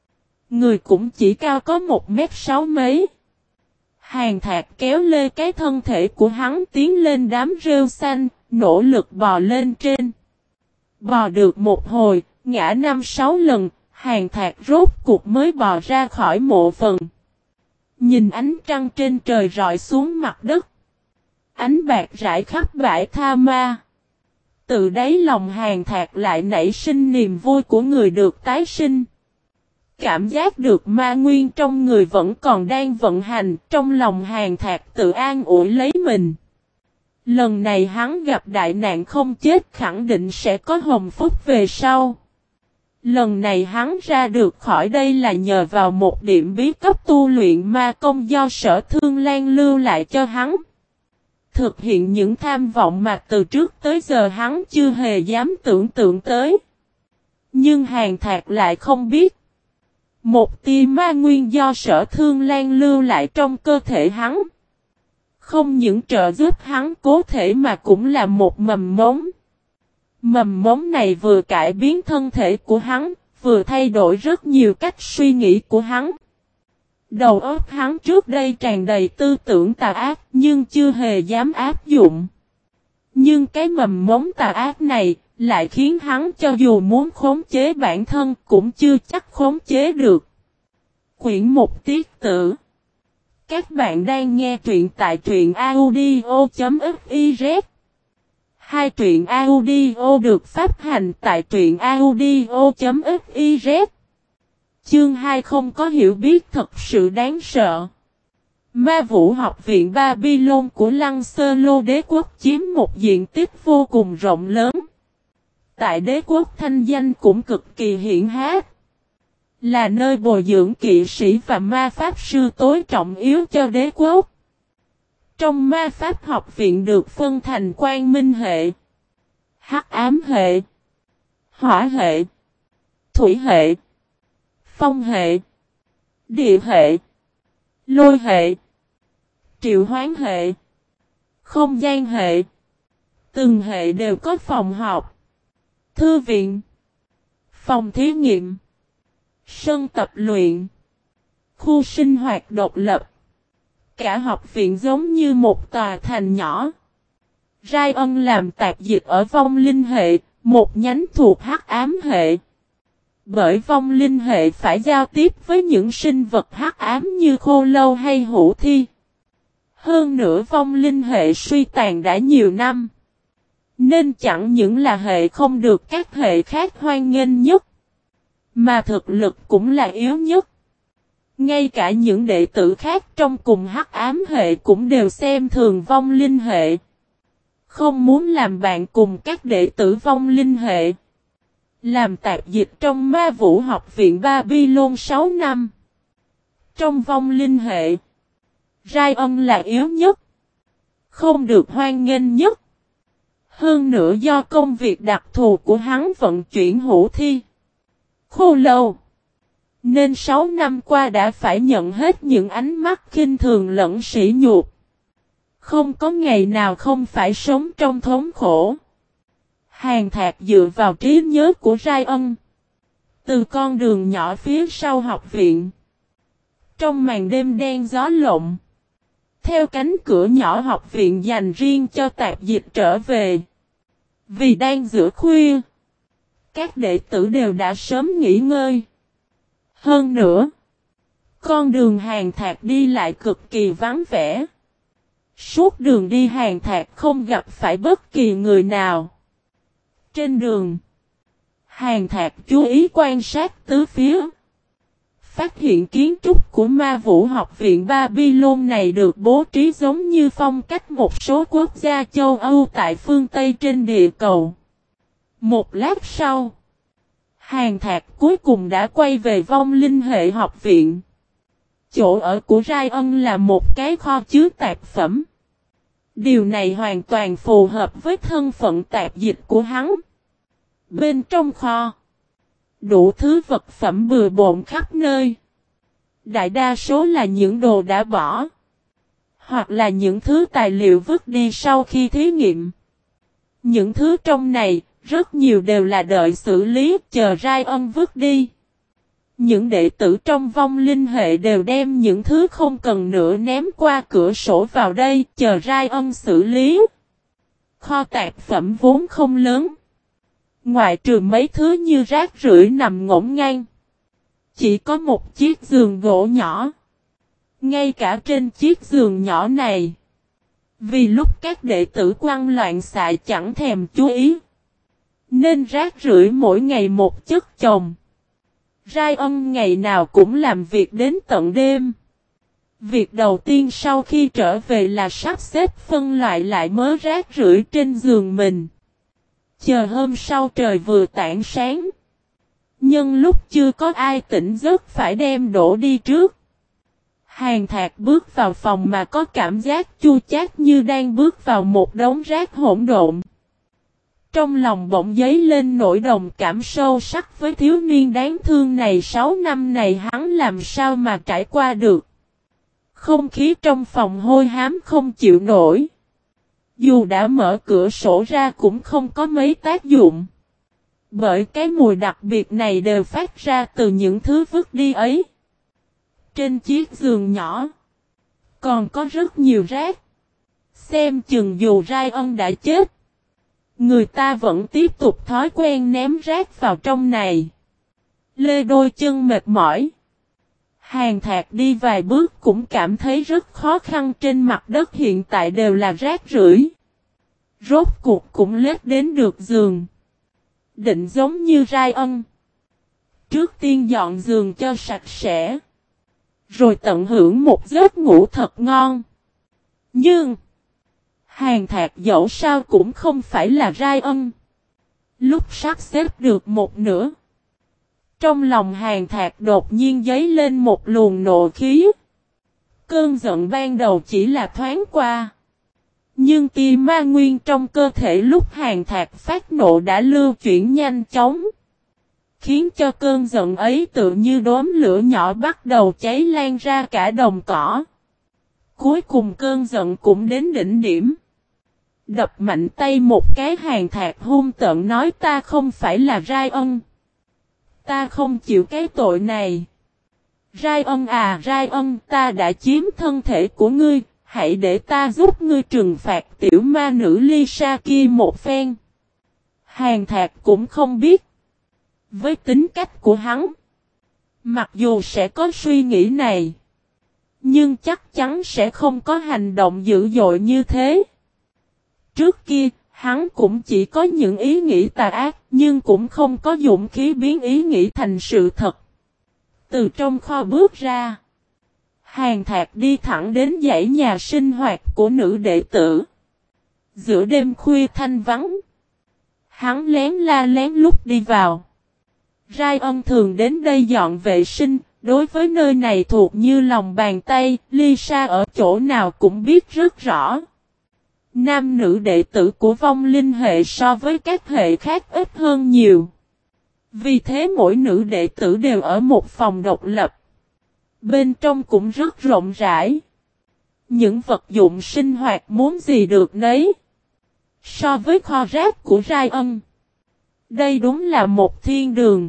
Người cũng chỉ cao có 1m6 mấy. Hàn Thạc kéo lê cái thân thể của hắn tiến lên đám rêu xanh, nỗ lực bò lên trên. Bò được một hồi, ngã 5-6 lần, Hàn Thạc rốt cuộc mới bò ra khỏi mộ phần. Nhìn ánh trăng trên trời rọi xuống mặt đất. Ánh bạc rải khắp bãi tha ma. Từ đáy lòng Hàn Thạc lại nảy sinh niềm vui của người được tái sinh. Cảm giác được ma nguyên trong người vẫn còn đang vận hành, trong lòng Hàn Thạc tự an ủi lấy mình. Lần này hắn gặp đại nạn không chết khẳng định sẽ có hồng phúc về sau. Lần này hắn ra được khỏi đây là nhờ vào một điểm bí cấp tu luyện ma công do Sở Thương Lan lưu lại cho hắn. Thực hiện những tham vọng mà từ trước tới giờ hắn chưa hề dám tưởng tượng tới. Nhưng Hàn Thạc lại không biết. Một tia ma nguyên do Sở Thương Lan lưu lại trong cơ thể hắn. Không những trợ giúp hắn cố thể mà cũng là một mầm mống. Mầm mống này vừa cải biến thân thể của hắn, vừa thay đổi rất nhiều cách suy nghĩ của hắn. Đầu óc hắn trước đây tràn đầy tư tưởng tà ác nhưng chưa hề dám áp dụng. Nhưng cái mầm mống tà ác này lại khiến hắn cho dù muốn khống chế bản thân cũng chưa chắc khống chế được. Quyển 1 Tiết Tử. Các bạn đang nghe truyện tại truyện audio.fiz. Hai truyện audio được phát hành tại truyện audio.fiz. Chương 2 không có hiểu biết thật sự đáng sợ. Ma Vũ học viện Babylon của Lăng Sơ Lô đế quốc chiếm một diện tích vô cùng rộng lớn. Tại đế quốc thanh danh cũng cực kỳ hiển hách. Là nơi bồi dưỡng kỵ sĩ và ma pháp sư tối trọng yếu cho đế quốc. Trong ma pháp học viện được phân thành quang minh hệ, hắc ám hệ, hỏa hệ, thủy hệ, phong hệ, địa hệ, lôi hệ, triệu hoán hệ, không gian hệ. Từng hệ đều có phòng học, thư viện, phòng thí nghiệm, sân tập luyện, khu sinh hoạt độc lập. Cả học viện giống như một tòa thành nhỏ. Ryan làm tạp dịch ở vong linh hệ, một nhánh thuộc hắc ám hệ. Bởi vong linh hệ phải giao tiếp với những sinh vật hắc ám như khô lâu hay hủ thi. Hơn nữa vong linh hệ suy tàn đã nhiều năm. Nên chẳng những là hệ không được các hệ khác hoan nghênh nhất, mà thực lực cũng là yếu nhất. Ngay cả những đệ tử khác trong cùng hắc ám hệ cũng đều xem thường vong linh hệ. Không muốn làm bạn cùng các đệ tử vong linh hệ. Làm tạp dịch trong Ma Vũ học viện Babylon 6 năm. Trong vong linh hệ, Ryan là yếu nhất. Không được hoan nghênh nhất. Hơn nữa do công việc đặc thù của hắn vận chuyển hủ thi, khô lâu, nên 6 năm qua đã phải nhận hết những ánh mắt khinh thường lẫn sỉ nhục. Không có ngày nào không phải sống trong thống khổ. Hàn Thạc dựa vào trí nhớ của Ryan. Từ con đường nhỏ phía sau học viện. Trong màn đêm đen gió lộng. Theo cánh cửa nhỏ học viện dành riêng cho tạp dịch trở về. Vì đang giữa khuya. Các đệ tử đều đã sớm nghỉ ngơi. Hơn nữa, con đường Hàn Thạc đi lại cực kỳ vắng vẻ. Suốt đường đi Hàn Thạc không gặp phải bất kỳ người nào. Trên đường, Hàn Thạc chú ý quan sát tứ phía. Phát hiện kiến trúc của Ma Vũ học viện Babylon này được bố trí giống như phong cách một số quốc gia châu Âu tại phương Tây trên địa cầu. Một lát sau, Hàn Thạc cuối cùng đã quay về vong linh hệ học viện. Chỗ ở của Ryan là một cái kho chứa tạp phẩm. Điều này hoàn toàn phù hợp với thân phận tạp dịch của hắn. Bên trong kho, đủ thứ vật phẩm bừa bộn khắp nơi. Đại đa số là những đồ đã bỏ, hoặc là những thứ tài liệu vứt đi sau khi thí nghiệm. Những thứ trong này, rất nhiều đều là đợi xử lý chờ Ryan vứt đi. Những đệ tử trong vong linh hệ đều đem những thứ không cần nữa ném qua cửa sổ vào đây chờ Ryan xử lý. Kho tạc phẩm vốn không lớn. Ngoại trừ mấy thứ như rác rưởi nằm ngổn ngang. Chỉ có một chiếc giường gỗ nhỏ. Ngay cả trên chiếc giường nhỏ này. Vì lúc các đệ tử quăng loạn xạ chẳng thèm chú ý. Nên rác rưởi mỗi ngày một chất chồng. Ryan ngày nào cũng làm việc đến tận đêm. Việc đầu tiên sau khi trở về là sắp xếp phân loại lại mớ rác rưởi trên giường mình. Chờ hôm sau trời vừa tảng sáng. Nhưng lúc chưa có ai tỉnh giấc phải đem đổ đi trước. Hàn Thạc bước vào phòng mà có cảm giác chua chát như đang bước vào một đống rác hỗn độn. Trong lòng bỗng dấy lên nỗi đồng cảm sâu sắc với thiếu niên đáng thương này. 6 năm này hắn làm sao mà trải qua được. Không khí trong phòng hôi hám không chịu nổi. Dù đã mở cửa sổ ra cũng không có mấy tác dụng. Bởi cái mùi đặc biệt này đều phát ra từ những thứ vứt đi ấy. Trên chiếc giường nhỏ còn có rất nhiều rác. Xem chừng dù Ryan đã chết, người ta vẫn tiếp tục thói quen ném rác vào trong này. Lê đôi chân mệt mỏi. Hàn Thạc đi vài bước cũng cảm thấy rất khó khăn. Trên mặt đất hiện tại đều là rác rưởi. Rốt cuộc cũng lết đến được giường. Định giống như Ryan. Trước tiên dọn giường cho sạch sẽ. Rồi tận hưởng một giấc ngủ thật ngon. Nhưng Hàn Thạc dẫu sao cũng không phải là Ryan. Lúc sắp xếp được một nửa, trong lòng Hàn Thạc đột nhiên dấy lên một luồng nộ khí. Cơn giận ban đầu chỉ là thoáng qua. Nhưng tia ma nguyên trong cơ thể lúc Hàn Thạc phát nộ đã lưu chuyển nhanh chóng. Khiến cho cơn giận ấy tự như đốm lửa nhỏ bắt đầu cháy lan ra cả đồng cỏ. Cuối cùng cơn giận cũng đến đỉnh điểm. Đập mạnh tay một cái. Hàn Thạc hung tợn nói ta không phải là Ryan. Ta không chịu cái tội này. Ryan à Ryan, ta đã chiếm thân thể của ngươi. Hãy để ta giúp ngươi trừng phạt tiểu ma nữ Lisa kia một phen. Hàn Thạc cũng không biết. Với tính cách của hắn, mặc dù sẽ có suy nghĩ này, nhưng chắc chắn sẽ không có hành động dữ dội như thế. Trước kia, hắn cũng chỉ có những ý nghĩ tà ác, nhưng cũng không có dũng khí biến ý nghĩ thành sự thật. Từ trong kho bước ra, Hàn Thạc đi thẳng đến dãy nhà sinh hoạt của nữ đệ tử. Giữa đêm khuya thanh vắng, hắn lén la lén lút đi vào. Ryan thường đến đây dọn vệ sinh, đối với nơi này thuộc như lòng bàn tay, Lisa ở chỗ nào cũng biết rất rõ. Nam nữ đệ tử của vong linh hệ so với các hệ khác ít hơn nhiều. Vì thế mỗi nữ đệ tử đều ở một phòng độc lập. Bên trong cũng rất rộng rãi. Những vật dụng sinh hoạt muốn gì được nấy. So với kho rác của Ryan, đây đúng là một thiên đường.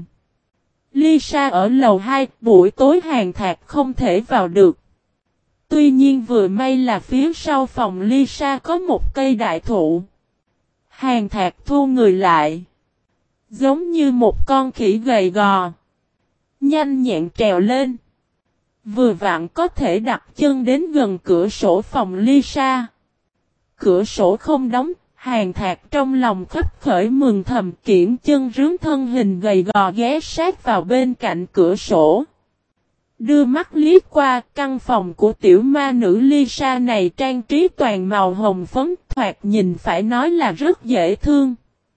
Lisa ở lầu 2, buổi tối Hàn Thạc không thể vào được. Tuy nhiên vừa may là phía sau phòng Lisa có một cây đại thụ. Hàn Thạc thu người lại. Giống như một con khỉ gầy gò. Nhanh nhẹn trèo lên. Vừa vặn có thể đặt chân đến gần cửa sổ phòng Lisa. Cửa sổ không đóng. Hàn Thạc trong lòng khấp khởi mừng thầm, kiễng chân rướn thân hình gầy gò ghé sát vào bên cạnh cửa sổ. Đưa mắt liếc qua, căn phòng của tiểu ma nữ Lisa này trang trí toàn màu hồng phấn, thoạt nhìn phải nói là rất dễ thương.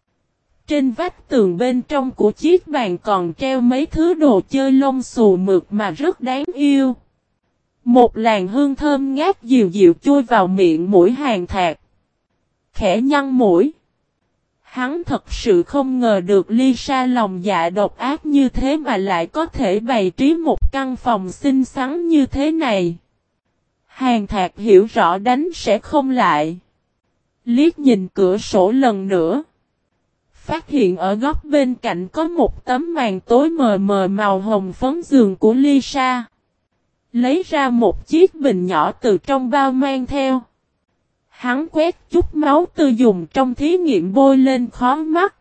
Trên vách tường bên trong của chiếc bàn còn treo mấy thứ đồ chơi lông xù mượt mà rất đáng yêu. Một làn hương thơm ngát dịu dịu chui vào miệng mũi Hàn Thạc. Khẽ nhăn mũi. Hắn thật sự không ngờ được Lisa lòng dạ độc ác như thế mà lại có thể bày trí một căn phòng xinh xắn như thế này. Hàn Thạc hiểu rõ đánh sẽ không lại. Liếc nhìn cửa sổ lần nữa. phát hiện ở góc bên cạnh có một tấm màn tối mờ mờ màu hồng phấn giường của Lisa. Lấy ra một chiếc bình nhỏ từ trong bao mang theo. Hắn quét chút máu tươi dùng trong thí nghiệm bôi lên khóe mắt,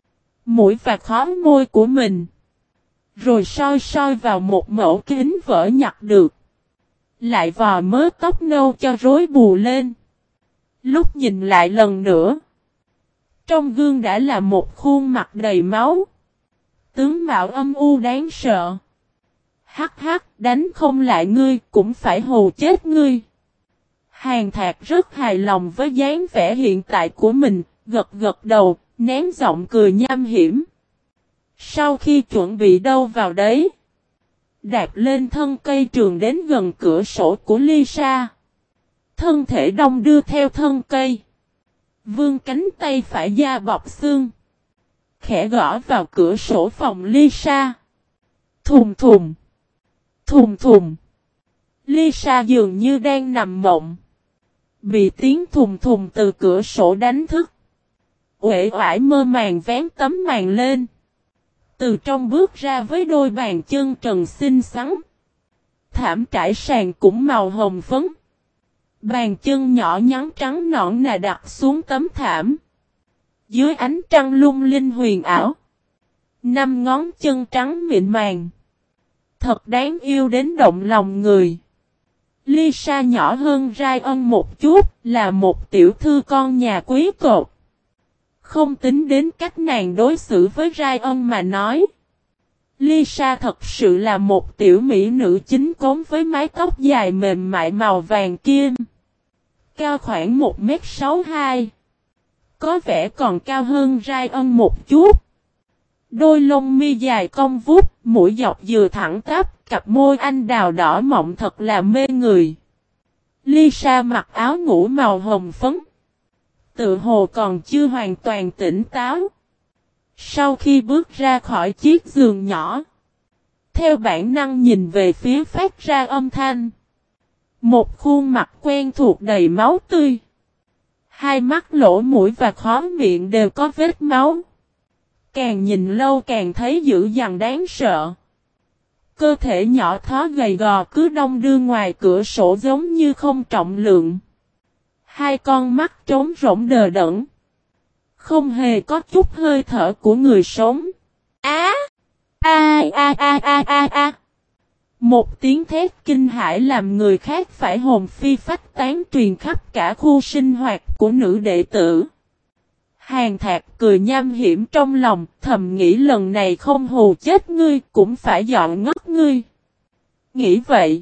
mũi và khóe môi của mình. Rồi soi soi vào một mẫu kính vỡ nhặt được. Lại vò mớ tóc nâu cho rối bù lên. Lúc nhìn lại lần nữa, trong gương đã là một khuôn mặt đầy máu. Tướng mạo âm u đáng sợ. Hắc hắc, đánh không lại ngươi cũng phải hù chết ngươi. Hàn Thạc rất hài lòng với dáng vẻ hiện tại của mình, gật gật đầu, nén giọng cười nham hiểm. Sau khi chuẩn bị đâu vào đấy, đạp lên thân cây trường đến gần cửa sổ của Lisa. Thân thể đông đưa theo thân cây. Vươn cánh tay phải da bọc xương. Khẽ gõ vào cửa sổ phòng Lisa. Thùng thùng. Thùng thùng. Lisa dường như đang nằm mộng. Bị tiếng thùng thùng từ cửa sổ đánh thức. Uể oải mơ màng vén tấm màn lên. Từ trong bước ra với đôi bàn chân trần xinh xắn. Thảm trải sàn cũng màu hồng phấn. Bàn chân nhỏ nhắn trắng nõn nà đặt xuống tấm thảm. Dưới ánh trăng lung linh huyền ảo. 5 ngón chân trắng mịn màng. Thật đáng yêu đến động lòng người. Lisa nhỏ hơn Ryan một chút, là một tiểu thư con nhà quý tộc. Không tính đến cách nàng đối xử với Ryan mà nói. Lisa thật sự là một tiểu mỹ nữ chính cống với mái tóc dài mềm mại màu vàng kim. Cao khoảng 1m62. Có vẻ còn cao hơn Ryan một chút. Đôi lông mi dài cong vút, mũi dọc dừa thẳng tắp, cặp môi anh đào đỏ mọng thật là mê người. Lisa mặc áo ngủ màu hồng phấn. Tự hồ còn chưa hoàn toàn tỉnh táo. Sau khi bước ra khỏi chiếc giường nhỏ, theo bản năng nhìn về phía phát ra âm thanh. Một khuôn mặt quen thuộc đầy máu tươi. Hai mắt lỗ mũi và khóe miệng đều có vết máu. Càng nhìn lâu càng thấy dữ dằn đáng sợ. Cơ thể nhỏ thó gầy gò cứ đong đưa ngoài cửa sổ giống như không trọng lượng. Hai con mắt trống rỗng đờ đẫn. Không hề có chút hơi thở của người sống. Á! A! Một tiếng thét kinh hãi làm người khác phải hồn phi phách tán truyền khắp cả khu sinh hoạt của nữ đệ tử. Hàn Thạc cười nham hiểm trong lòng, thầm nghĩ lần này không hù chết ngươi cũng phải dọn ngất ngươi. Nghĩ vậy,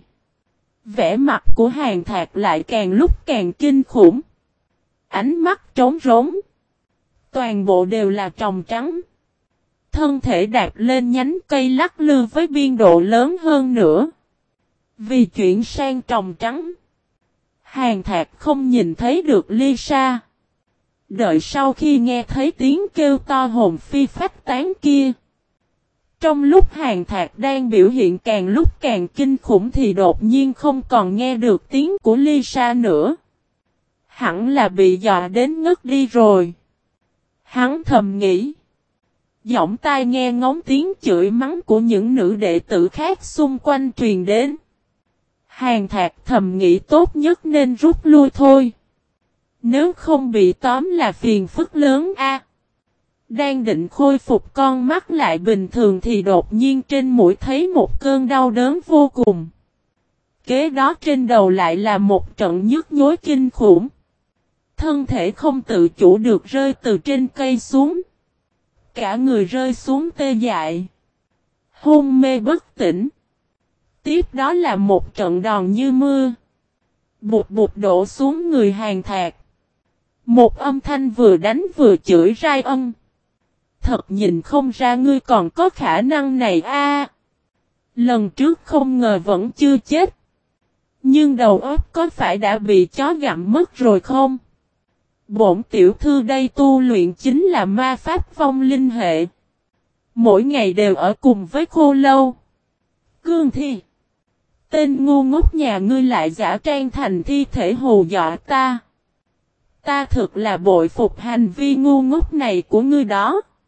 vẻ mặt của Hàn Thạc lại càng lúc càng kinh khủng. Ánh mắt trống rỗng. Toàn bộ đều là tròng trắng. Thân thể đạp lên nhánh cây lắc lư với biên độ lớn hơn nữa. Vì chuyển sang tròng trắng, Hàn Thạc không nhìn thấy được Lisa. Đợi sau khi nghe thấy tiếng kêu to hồn phi phách tán kia. Trong lúc Hàn Thạc đang biểu hiện càng lúc càng kinh khủng thì đột nhiên không còn nghe được tiếng của Lisa nữa. Hẳn là bị dọa đến ngất đi rồi. Hắn thầm nghĩ. Giọng tai nghe ngóng tiếng chửi mắng của những nữ đệ tử khác xung quanh truyền đến. Hàn Thạc thầm nghĩ tốt nhất nên rút lui thôi. Nếu không bị tóm là phiền phức lớn a. Đang định khôi phục con mắt lại bình thường thì đột nhiên trên mũi thấy một cơn đau đớn vô cùng. Kế đó trên đầu lại là một trận nhức nhối kinh khủng. Thân thể không tự chủ được rơi từ trên cây xuống. Cả người rơi xuống tê dại. Hôn mê bất tỉnh. Tiếp đó là một trận đòn như mưa. Bụt bụt đổ xuống người Hàn Thạc. Một âm thanh vừa đánh vừa chửi Ryan. Thật nhìn không ra ngươi còn có khả năng này a. Lần trước không ngờ vẫn chưa chết. Nhưng đầu óc có phải đã bị chó gặm mất rồi không? Bổn tiểu thư đây tu luyện chính là ma pháp vong linh hệ. Mỗi ngày đều ở cùng với Khô Lâu. Cương Thi. Tên ngu ngốc nhà ngươi lại giả trang thành thi thể hù dọa ta. Ta thực là bội phục hành vi ngu ngốc này của ngươi đó.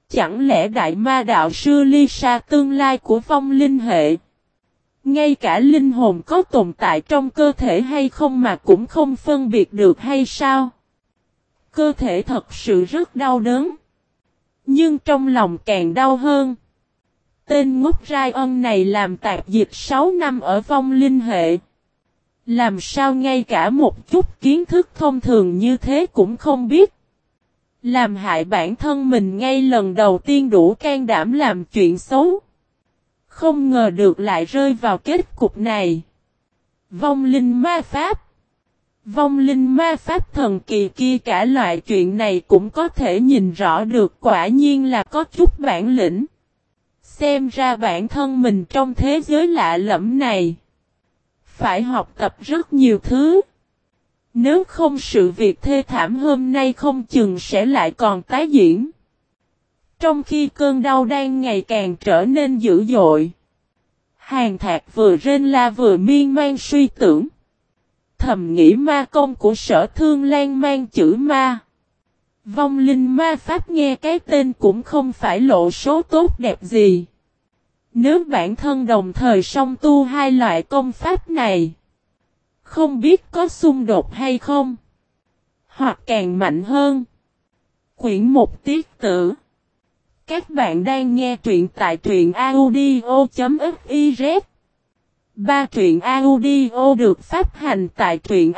Chẳng lẽ đại ma đạo sư Lisa tương lai của vong linh hệ? Ngay cả linh hồn có tồn tại trong cơ thể hay không mà cũng không phân biệt được hay sao? Cơ thể thật sự rất đau đớn. Nhưng trong lòng càng đau hơn. Tên ngốc Ryan này làm tạp dịch 6 năm ở vong linh hệ. Làm sao ngay cả một chút kiến thức thông thường như thế cũng không biết. Làm hại bản thân mình ngay lần đầu tiên đủ can đảm làm chuyện xấu. Không ngờ được lại rơi vào kết cục này. Vong linh ma pháp. Vong linh ma pháp thần kỳ kia, cả loại chuyện này cũng có thể nhìn rõ được, quả nhiên là có chút bản lĩnh. Xem ra bản thân mình trong thế giới lạ lẫm này phải học tập rất nhiều thứ. Nếu không sự việc thê thảm hôm nay không chừng sẽ lại còn tái diễn. Trong khi cơn đau đang ngày càng trở nên dữ dội, Hàn Thạc vừa rên la vừa miên man suy tưởng. Thầm nghĩ ma công của Sở Thương Lan mang chữ ma. Vong linh ma pháp nghe cái tên cũng không phải lộ số tốt đẹp gì. Nếu bản thân đồng thời song tu hai loại công pháp này, không biết có xung đột hay không? Hoặc càng mạnh hơn. Quyển 1 tiết tử. Các bạn đang nghe truyện tại truyện audio.fiz. 3 truyện audio được phát hành tại truyện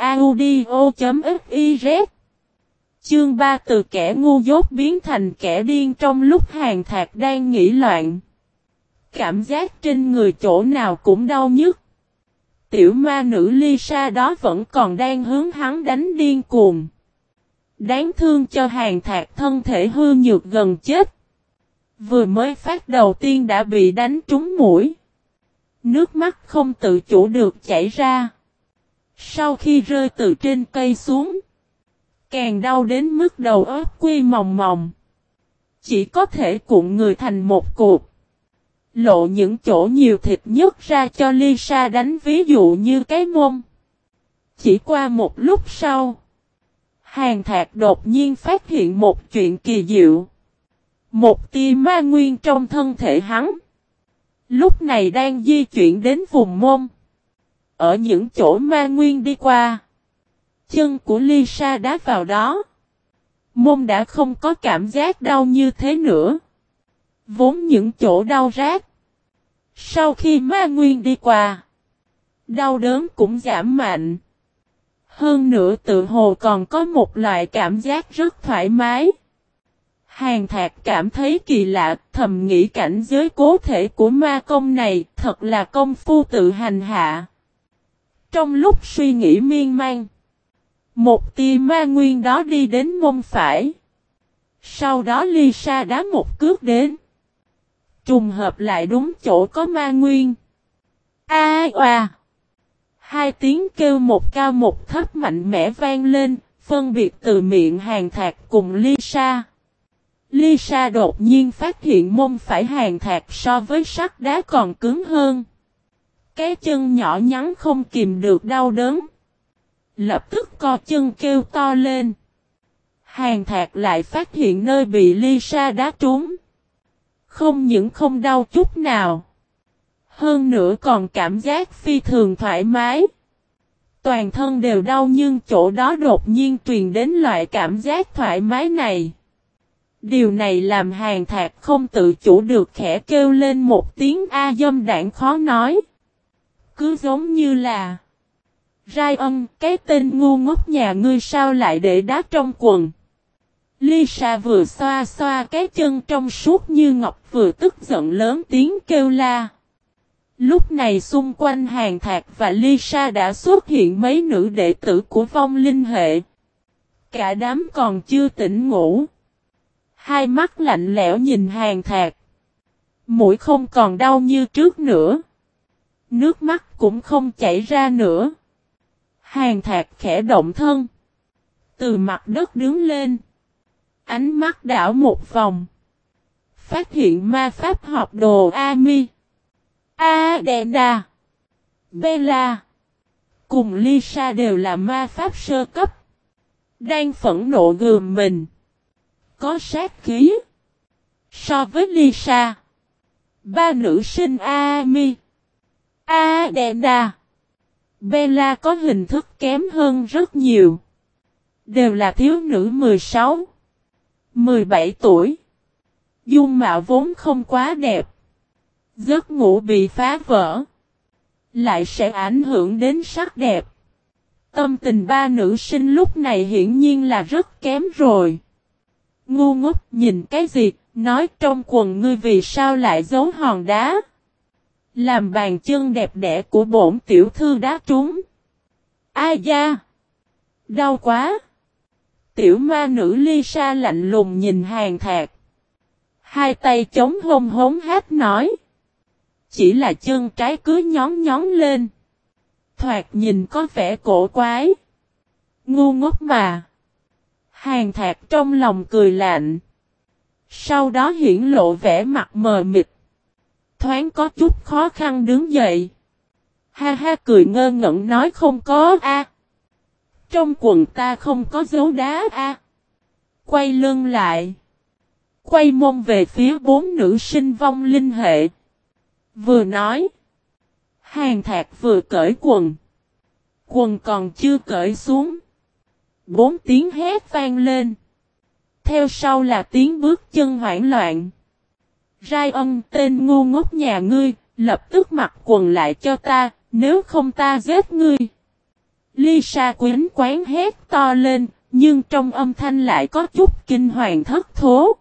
audio.fiz. Chương 3 từ kẻ ngu dốt biến thành kẻ điên. Trong lúc Hàn Thạc đang nghĩ loạn, cảm giác trên người chỗ nào cũng đau nhức. Tiểu ma nữ Lisa đó vẫn còn đang hướng hắn đánh điên cuồng. Đáng thương cho Hàn Thạc thân thể hư nhược gần chết. Vừa mới phát đầu tiên đã bị đánh trúng mũi. Nước mắt không tự chủ được chảy ra. Sau khi rơi từ trên cây xuống, càng đau đến mức đầu óc quy mòng mòng. Chỉ có thể cuộn người thành một cục. Lộ những chỗ nhiều thịt nhất ra cho Lisa đánh, ví dụ như cái mông. Chỉ qua một lúc sau, Hàn Thạc đột nhiên phát hiện một chuyện kỳ diệu. Một tia ma nguyên trong thân thể hắn lúc này đang di chuyển đến vùng mông. Ở những chỗ ma nguyên đi qua, chân của Lisa đá vào đó. Mông đã không có cảm giác đau như thế nữa. Vốn những chỗ đau rát, sau khi ma nguyên đi qua, đau đớn cũng giảm mạnh. Hơn nữa tự hồ còn có một loại cảm giác rất thoải mái. Hàn Thạc cảm thấy kỳ lạ, thầm nghĩ cảnh giới cố thể của ma công này thật là công phu tự hành hạ. Trong lúc suy nghĩ miên man, một tia ma nguyên đó đi đến mông phải. Sau đó Lisa đá một cước đến. Trùng hợp lại đúng chỗ có ma nguyên. Oa! Hai tiếng kêu một cao một thấp mạnh mẽ vang lên, phân biệt từ miệng Hàn Thạc cùng Lisa. Lisa đột nhiên phát hiện mông phải Hàn Thạc so với sắt đá còn cứng hơn. Cái chân nhỏ nhắn không kìm được đau đớn. Lập tức co chân kêu to lên. Hàn Thạc lại phát hiện nơi bị Lisa đá trúng. Không những không đau chút nào, hơn nữa còn cảm giác phi thường thoải mái. Toàn thân đều đau nhưng chỗ đó đột nhiên truyền đến loại cảm giác thoải mái này. Điều này làm Hàn Thạc không tự chủ được khẽ kêu lên một tiếng a dâm đảng khó nói. Cứ giống như là Ryan, cái tên ngu ngốc nhà ngươi sao lại để đá trong quần. Lisa vừa xoa xoa cái chân trong suốt như ngọc vừa tức giận lớn tiếng kêu la. Lúc này xung quanh Hàn Thạc và Lisa đã xuất hiện mấy nữ đệ tử của vong linh hệ. Cả đám còn chưa tỉnh ngủ. Hai mắt lạnh lẽo nhìn Hàn Thạc. Mũi không còn đau như trước nữa. Nước mắt cũng không chảy ra nữa. Hàn Thạc khẽ động thân. Từ mặt đất đứng lên. Ánh mắt đảo một vòng. Phát hiện ma pháp học đồ Ami, Adena, Bella cùng Lisa đều là ma pháp sơ cấp. Đang phẫn nộ gườm mình. Có sát khí. So với Lisa, ba nữ sinh Amy, Adena, Bella có hình thức kém hơn rất nhiều. Đều là thiếu nữ 16, 17 tuổi. Dung mạo vốn không quá đẹp. Giấc ngủ bị phá vỡ. Lại sẽ ảnh hưởng đến sắc đẹp. Tâm tình ba nữ sinh lúc này hiển nhiên là rất kém rồi. Ngu ngốc nhìn cái gì, nói trong quần ngươi vì sao lại giấu hòn đá. Làm bàn chân đẹp đẽ của bổn tiểu thư đá trúng. Ai da? Đau quá. Tiểu ma nữ Lisa lạnh lùng nhìn Hàn Thạc. Hai tay chống hông hống hát nói. Chỉ là chân trái cứ nhón nhón lên. Thoạt nhìn có vẻ cổ quái. Ngu ngốc mà. Hàn Thạc trong lòng cười lạnh. Sau đó hiển lộ vẻ mặt mờ mịt. Thoáng có chút khó khăn đứng dậy. Ha ha cười ngơ ngẩn nói không có a. Trong quần ta không có dấu đá a. Quay lưng lại. Quay mông về phía bốn nữ sinh vong linh hệ. Vừa nói. Hàn Thạc vừa cởi quần. Quần còn chưa cởi xuống. 4 tiếng hét vang lên. Theo sau là tiếng bước chân hoảng loạn. Ryan tên ngu ngốc nhà ngươi, lập tức mặc quần lại cho ta, nếu không ta giết ngươi. Lisa quyến quán hét to lên, nhưng trong âm thanh lại có chút kinh hoàng thất thố.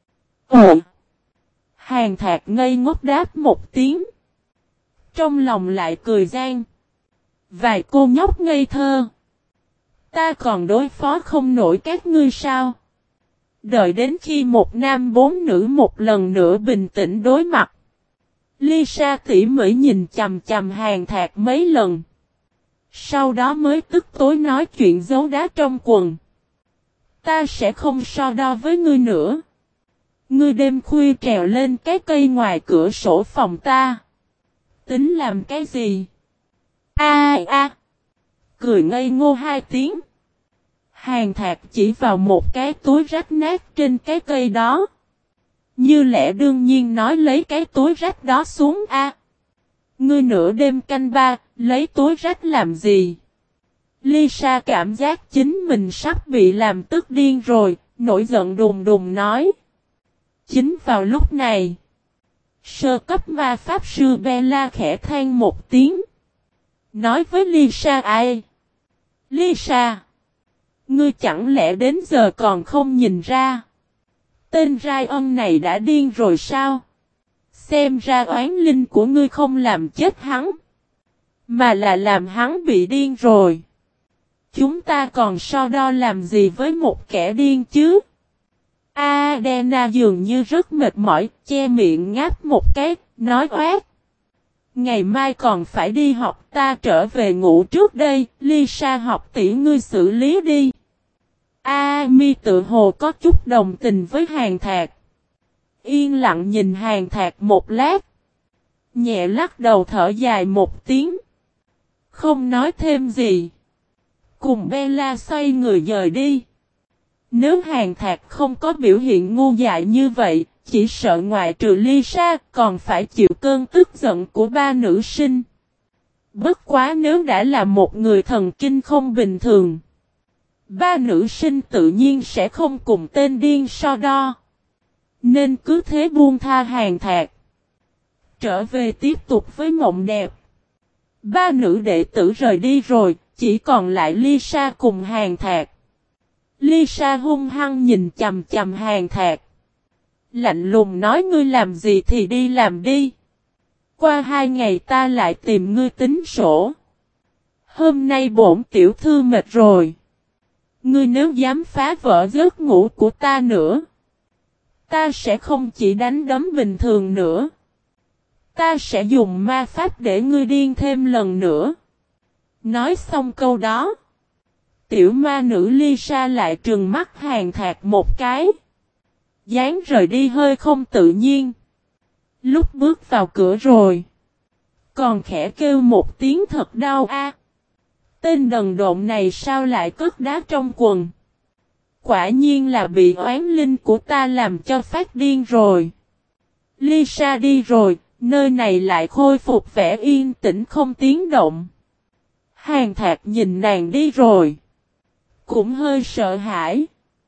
Hàn Thạc ngây ngốc đáp một tiếng. Trong lòng lại cười gian. Vài cô nhóc ngây thơ. Ta còn đối phó không nổi các ngươi sao? Đợi đến khi một nam bốn nữ một lần nữa bình tĩnh đối mặt. Lisa tỉ mỉ nhìn chằm chằm Hàn Thạc mấy lần. Sau đó mới tức tối nói chuyện giấu đá trong quần. Ta sẽ không so đo với ngươi nữa. Ngươi đêm khuya trèo lên cái cây ngoài cửa sổ phòng ta. Tính làm cái gì? Cười ngây ngô 2 tiếng. Hàn Thạc chỉ vào một cái túi rách nát trên cái cây đó. Như lẽ đương nhiên nói lấy cái túi rách đó xuống a. Ngươi nửa đêm canh ba, lấy túi rách làm gì? Lisa cảm giác chính mình sắp bị làm tức điên rồi, nổi giận đùng đùng nói. Chính vào lúc này, sơ cấp ma pháp sư Bella khẽ than một tiếng. Nói với Lisa ai? Lisa! Ngươi chẳng lẽ đến giờ còn không nhìn ra? Tên Ryan này đã điên rồi sao? Xem ra oán linh của ngươi không làm chết hắn. Mà là làm hắn bị điên rồi. Chúng ta còn so đo làm gì với một kẻ điên chứ? Adena dường như rất mệt mỏi, che miệng ngáp một cái, nói oát. Ngày mai còn phải đi học, ta trở về ngủ trước đây, Lisa học tỷ ngươi xử lý đi. Amy tự hồ có chút đồng tình với Hàn Thạc. Yên lặng nhìn Hàn Thạc một lát. Nhẹ lắc đầu thở dài một tiếng. Không nói thêm gì. Cùng Bella xoay người dời đi. Nếu Hàn Thạc không có biểu hiện ngu dại như vậy, chỉ sợ ngoại trừ Lisa còn phải chịu cơn tức giận của ba nữ sinh. Bất quá nếu đã là một người thần kinh không bình thường. Ba nữ sinh tự nhiên sẽ không cùng tên điên so đo. Nên cứ thế buông tha Hàn Thạc. Trở về tiếp tục với mộng đẹp. Ba nữ đệ tử rời đi rồi, chỉ còn lại Lisa cùng Hàn Thạc. Lisa hung hăng nhìn chằm chằm Hàn Thạc. Lạnh lùng nói ngươi làm gì thì đi làm đi. Qua 2 ngày ta lại tìm ngươi tính sổ. Hôm nay bổn tiểu thư mệt rồi. Ngươi nếu dám phá vỡ giấc ngủ của ta nữa. Ta sẽ không chỉ đánh đấm bình thường nữa. Ta sẽ dùng ma pháp để ngươi điên thêm lần nữa. Nói xong câu đó. Tiểu ma nữ Lisa lại trừng mắt Hàn Thạc một cái. Dáng rời đi hơi không tự nhiên. Lúc bước vào cửa rồi. Còn khẽ kêu một tiếng thật đau a. Tên đần độn này sao lại cất đá trong quần. Quả nhiên là bị oán linh của ta làm cho phát điên rồi. Lisa đi rồi, nơi này lại khôi phục vẻ yên tĩnh không tiếng động. Hàn Thạc nhìn nàng đi rồi, cũng hơi sợ hãi.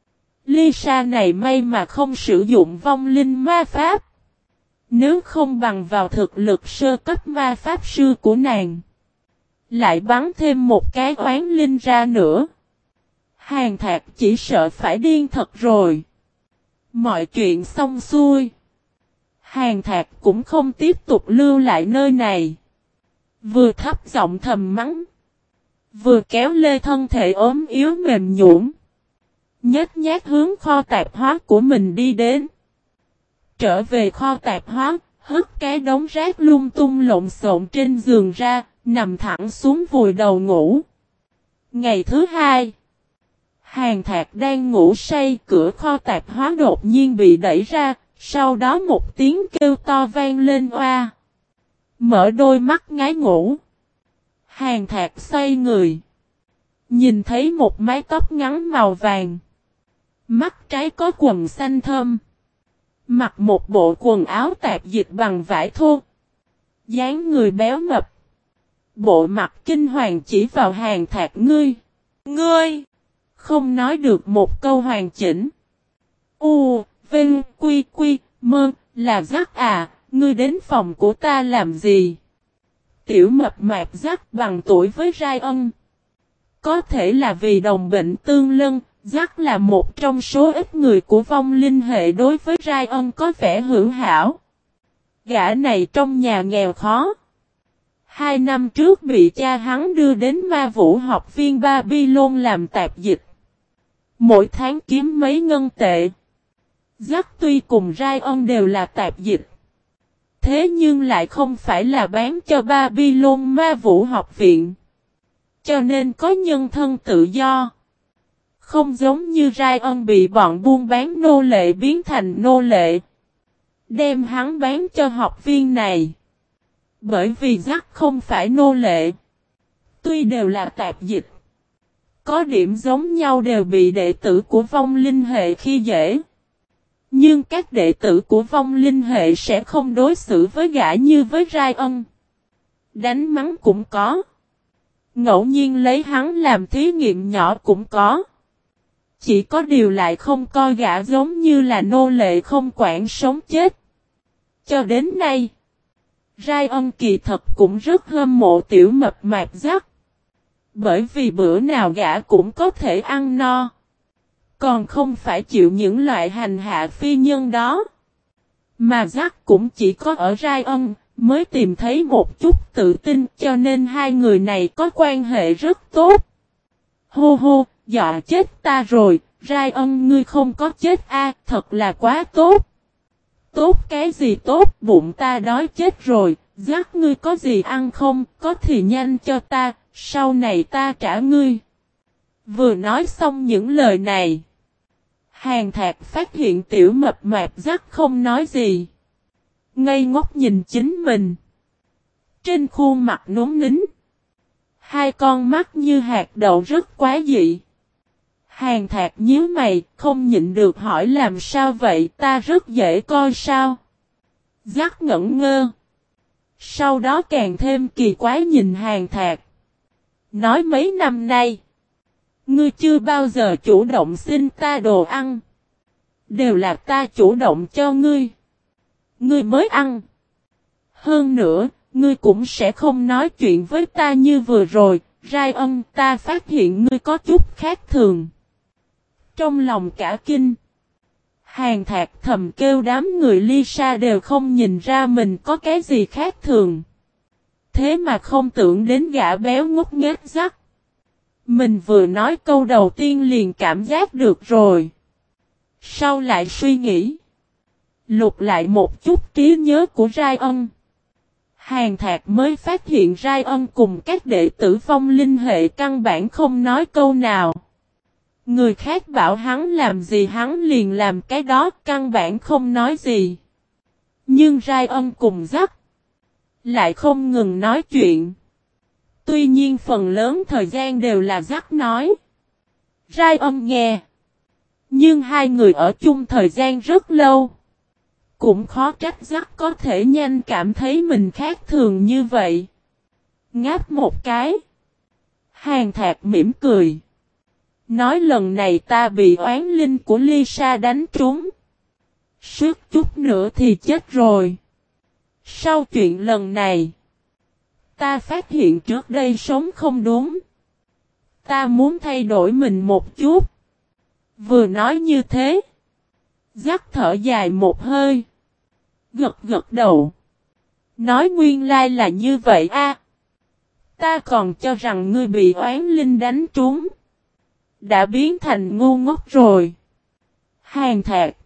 Lisa này may mà không sử dụng vong linh ma pháp. Nếu không bằng vào thực lực sơ cấp ma pháp sư của nàng, lại bắn thêm một cái oán linh ra nữa, Hàn Thạc chỉ sợ phải điên thật rồi. Mọi chuyện xong xuôi, Hàn Thạc cũng không tiếp tục lưu lại nơi này. Vừa thấp giọng thầm mắng, vừa kéo lê thân thể ốm yếu mềm nhũn, nhếch nhác hướng kho tạp hóa của mình đi đến. Trở về kho tạp hóa, hất cái đống rác lung tung lộn xộn trên giường ra, nằm thẳng xuống vùi đầu ngủ. Ngày thứ hai, Hàn Thạc đang ngủ say, cửa kho tạp hóa đột nhiên bị đẩy ra, sau đó một tiếng kêu to vang lên oa. Mở đôi mắt ngái ngủ, Hàn Thạc xoay người, nhìn thấy một mái tóc ngắn màu vàng, mắt trái có quần xanh thơm, mặc một bộ quần áo tạp dịch bằng vải thô, dáng người béo mập, bộ mặt kinh hoàng chỉ vào Hàn Thạc. Ngươi, không nói được một câu hoàn chỉnh. U, Vinh, Quy, Mơ, là Jack à, ngươi đến phòng của ta làm gì? Tiểu mập mạp Jack bằng tuổi với Ryan. Có thể là vì đồng bệnh tương lân, Jack là một trong số ít người của vong linh hệ đối với Ryan có vẻ hữu hảo. Gã này trong nhà nghèo khó. 2 năm trước bị cha hắn đưa đến ma vũ học viên Babylon làm tạp dịch. Mỗi tháng kiếm mấy ngân tệ. Jack tuy cùng Ryan đều là tạp dịch, thế nhưng lại không phải là bán cho Babylon ma vũ học viện, cho nên có nhân thân tự do. Không giống như Ryan bị bọn buôn bán nô lệ biến thành nô lệ, đem hắn bán cho học viên này. Bởi vì Jack không phải nô lệ, tuy đều là tạp dịch, có điểm giống nhau, đều bị đệ tử của vong linh hệ khi dễ. Nhưng các đệ tử của vong linh hệ sẽ không đối xử với gã như với Ryan. Đánh mắng cũng có, ngẫu nhiên lấy hắn làm thí nghiệm nhỏ cũng có. Chỉ có điều lại không coi gã giống như là nô lệ không quản sống chết. Cho đến nay, Ryan kỳ thật cũng rất hâm mộ tiểu mập mạp Jack. Bởi vì bữa nào gã cũng có thể ăn no, còn không phải chịu những loại hành hạ phi nhân đó. Mà Jack cũng chỉ có ở Ryan mới tìm thấy một chút tự tin, cho nên hai người này có quan hệ rất tốt. Hô hô, dọa chết ta rồi, Ryan ngươi không có chết a, thật là quá tốt. Tốt cái gì tốt, bụng ta đói chết rồi, Jack ngươi có gì ăn không, có thì nhanh cho ta, sau này ta trả ngươi. Vừa nói xong những lời này, Hàn Thạc phát hiện tiểu mập mạp Jack không nói gì, ngây ngốc nhìn chính mình. Trên khuôn mặt núng nính, hai con mắt như hạt đậu rất quá dị. Hàn Thạc nhíu mày, không nhịn được hỏi làm sao vậy, ta rất dễ coi sao? Jack ngẩn ngơ. Sau đó càng thêm kỳ quái nhìn Hàn Thạc. Nói mấy năm nay, ngươi chưa bao giờ chủ động xin ta đồ ăn. Đều là ta chủ động cho ngươi. Ngươi mới ăn. Hơn nữa, ngươi cũng sẽ không nói chuyện với ta như vừa rồi. Ryan, ta phát hiện ngươi có chút khác thường. Trong lòng cả kinh, Hàn Thạc thầm kêu đám người Lisa đều không nhìn ra mình có cái gì khác thường. Thế mà không tưởng đến gã béo ngốc nghếch Jack. Mình vừa nói câu đầu tiên liền cảm giác được rồi. Sau lại suy nghĩ, lục lại một chút trí nhớ của Ryan, Hàn Thạc mới phát hiện Ryan cùng các đệ tử vong linh hệ căn bản không nói câu nào. Người khác bảo hắn làm gì hắn liền làm cái đó, căn bản không nói gì. Nhưng Ryan cùng Jack lại không ngừng nói chuyện. Tuy nhiên phần lớn thời gian đều là Jack nói. Ryan nghe, Nhưng hai người ở chung thời gian rất lâu. Cũng khó trách Jack có thể nhanh cảm thấy mình khác thường như vậy. Ngáp một cái. Hàn Thạc mỉm cười. Nói lần này ta bị oán linh của Lisa đánh trúng. Suýt chút nữa thì chết rồi. Sau chuyện lần này, ta phát hiện trước đây sống không đúng. Ta muốn thay đổi mình một chút. Vừa nói như thế, Jack thở dài một hơi. Gật gật đầu. Nói nguyên lai là như vậy a. Ta còn cho rằng ngươi bị oán linh đánh trúng. Đã biến thành ngu ngốc rồi. Hàn Thạc.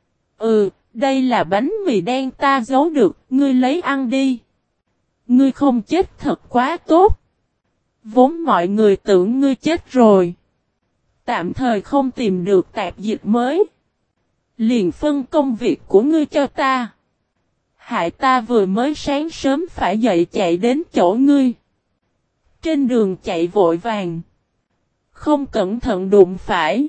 Đây là bánh mì đen ta giấu được, ngươi lấy ăn đi. Ngươi không chết thật quá tốt. Vốn mọi người tưởng ngươi chết rồi. Tạm thời không tìm được tạp dịch mới. Liền phân công việc của ngươi cho ta. Hại ta vừa mới sáng sớm phải dậy chạy đến chỗ ngươi. Trên đường chạy vội vàng. Không cẩn thận đụng phải.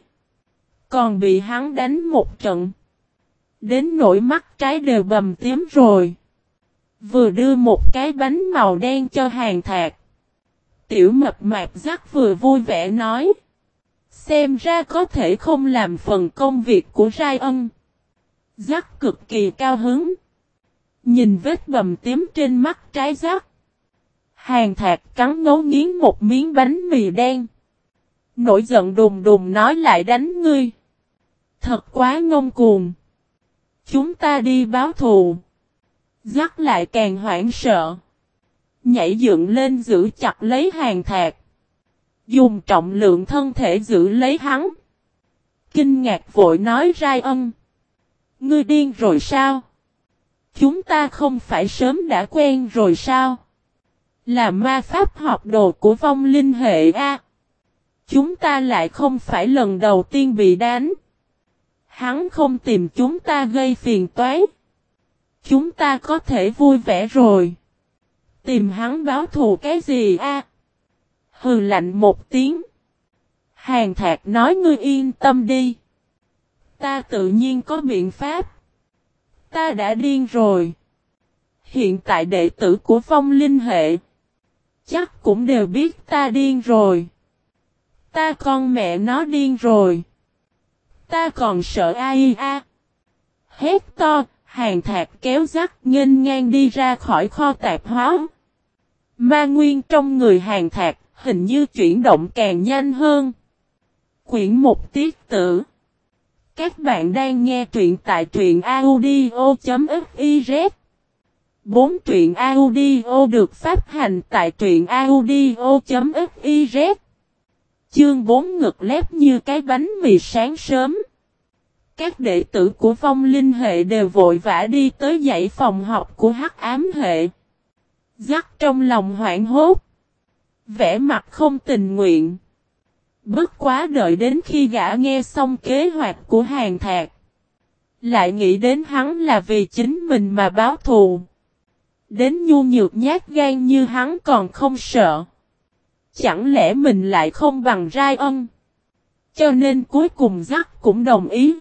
Còn bị hắn đánh một trận. Đến nỗi mắt trái đều bầm tím rồi. Vừa đưa một cái bánh màu đen cho Hàn Thạc. Tiểu mập mạp Jack vừa vui vẻ nói. Xem ra có thể không làm phần công việc của Ryan. Jack cực kỳ cao hứng. Nhìn vết bầm tím trên mắt trái Jack. Hàn Thạc cắn ngấu nghiến một miếng bánh mì đen. Nổi giận đùng đùng nói lại đánh ngươi. Thật quá ngông cuồng. Chúng ta đi báo thù. Jack lại càng hoảng sợ. Nhảy dựng lên giữ chặt lấy Hàn Thạc. Dùng trọng lượng thân thể giữ lấy hắn. Kinh ngạc vội nói Ryan. Ngươi điên rồi sao? Chúng ta không phải sớm đã quen rồi sao? Là ma pháp học đồ của vong linh hệ A. Chúng ta lại không phải lần đầu tiên bị đánh. Hắn không tìm chúng ta gây phiền toái. Chúng ta có thể vui vẻ rồi. Tìm hắn báo thù cái gì a? Hừ lạnh một tiếng. Hàn Thạc nói ngươi yên tâm đi. Ta tự nhiên có biện pháp. Ta đã điên rồi. Hiện tại đệ tử của vong linh hệ. Chắc cũng đều biết ta điên rồi. Ta con mẹ nó điên rồi. Ta còn sợ ai a? Hét to, Hàn Thạc kéo Jack nghênh ngang đi ra khỏi kho tạp hóa. Ma nguyên trong người Hàn Thạc hình như chuyển động càng nhanh hơn. Quyển 1 tiết tử. Các bạn đang nghe truyện tại truyện audio.fiz. 4 truyện audio được phát hành tại truyện audio.fiz. Chương 4 ngực lép như cái bánh mì sáng sớm. Các đệ tử của vong linh hệ đều vội vã đi tới dãy phòng học của hắc ám hệ. Jack trong lòng hoảng hốt. Vẻ mặt không tình nguyện. Bất quá đợi đến khi gã nghe xong kế hoạch của Hàn Thạc. Lại nghĩ đến hắn là vì chính mình mà báo thù. Đến nhu nhược nhát gan như hắn còn không sợ. Chẳng lẽ mình lại không bằng Ryan? Cho nên cuối cùng Jack cũng đồng ý.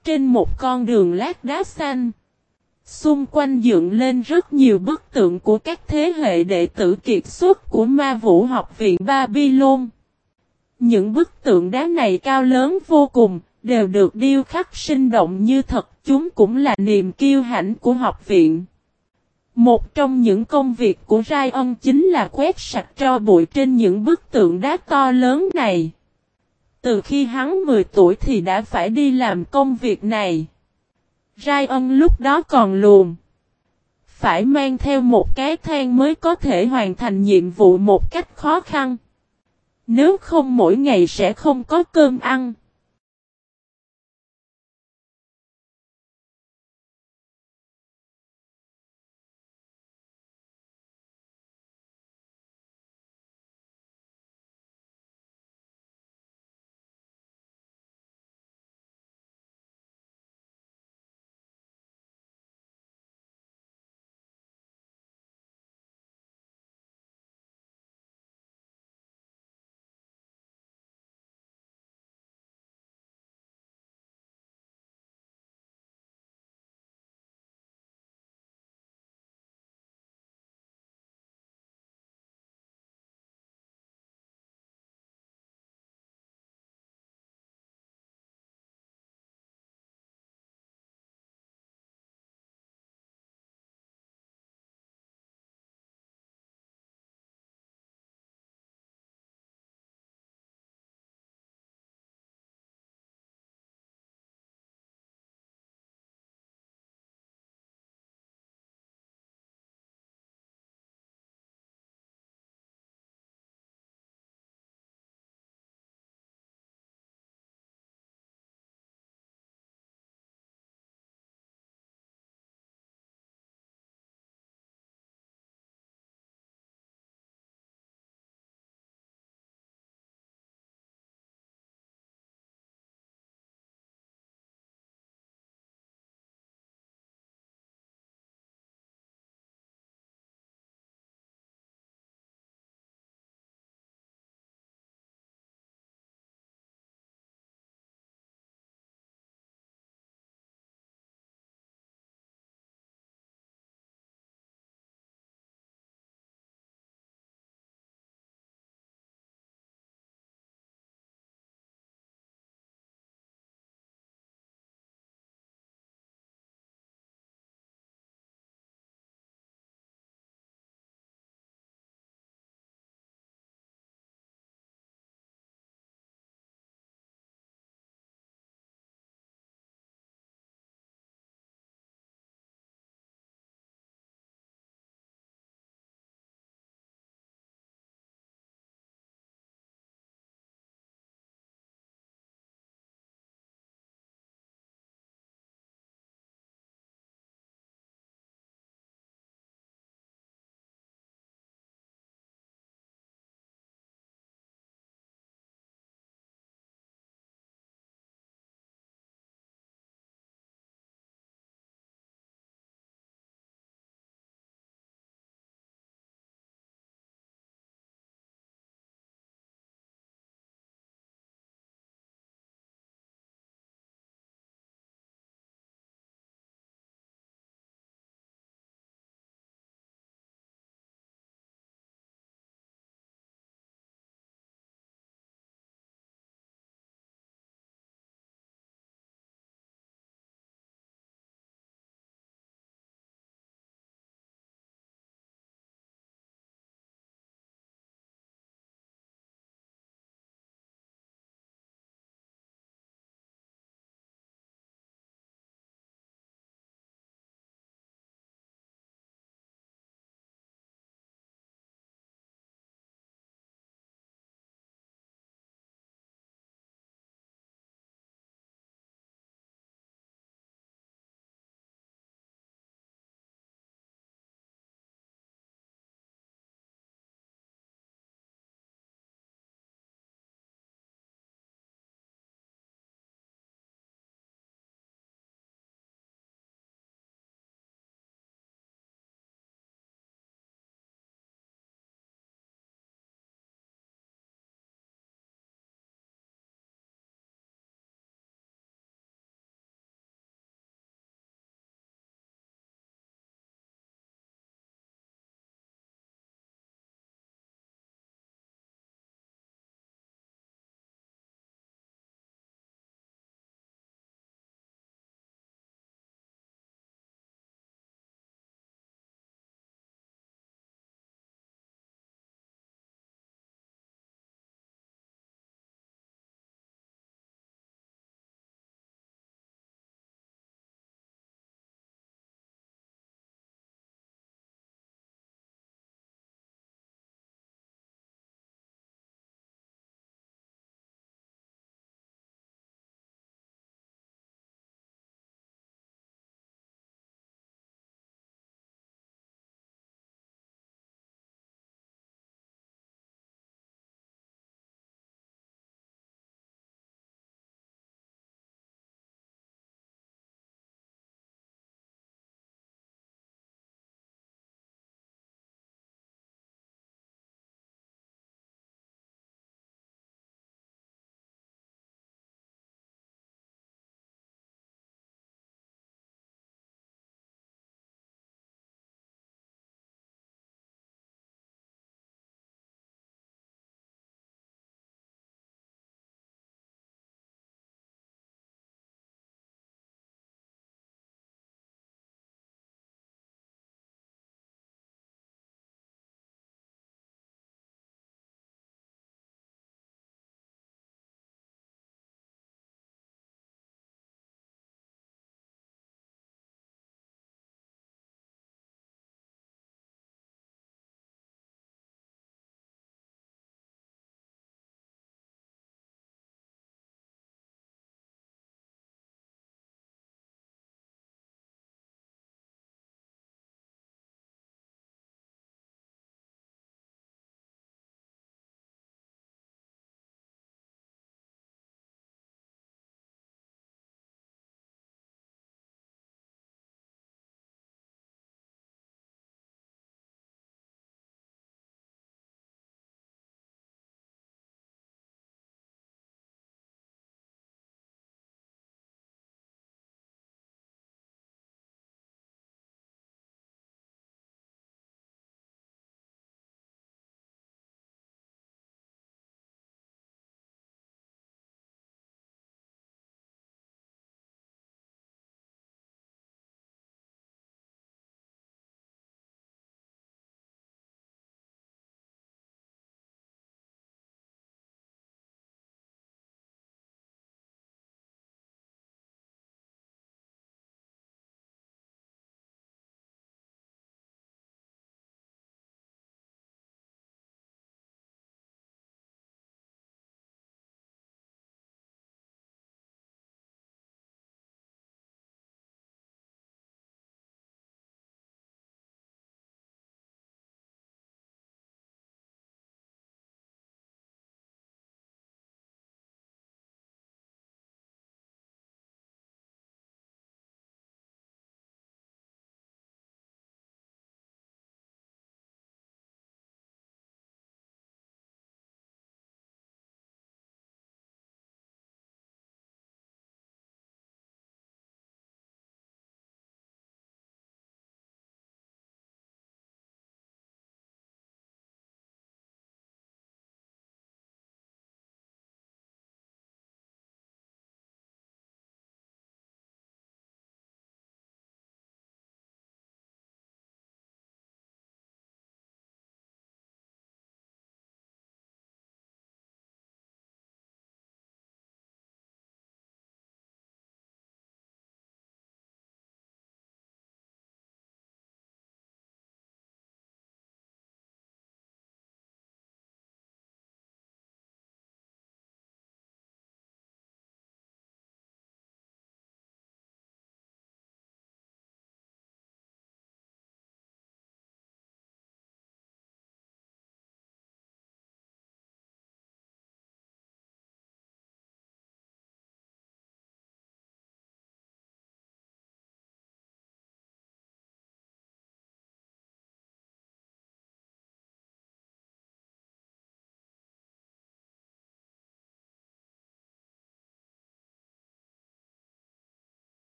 trên một con đường lát đá xanh. Xung quanh dựng lên rất nhiều bức tượng của các thế hệ đệ tử kiệt xuất của Ma Vũ Học viện Babylon. Những bức tượng đá này cao lớn vô cùng, đều được điêu khắc sinh động như thật, chúng cũng là niềm kiêu hãnh của học viện. Một trong những công việc của Ryan chính là quét sạch tro bụi trên những bức tượng đá to lớn này. Từ khi hắn 10 tuổi thì đã phải đi làm công việc này. Ryan lúc đó còn lùn. Phải mang theo một cái thang mới có thể hoàn thành nhiệm vụ một cách khó khăn. Nếu không mỗi ngày sẽ không có cơm ăn.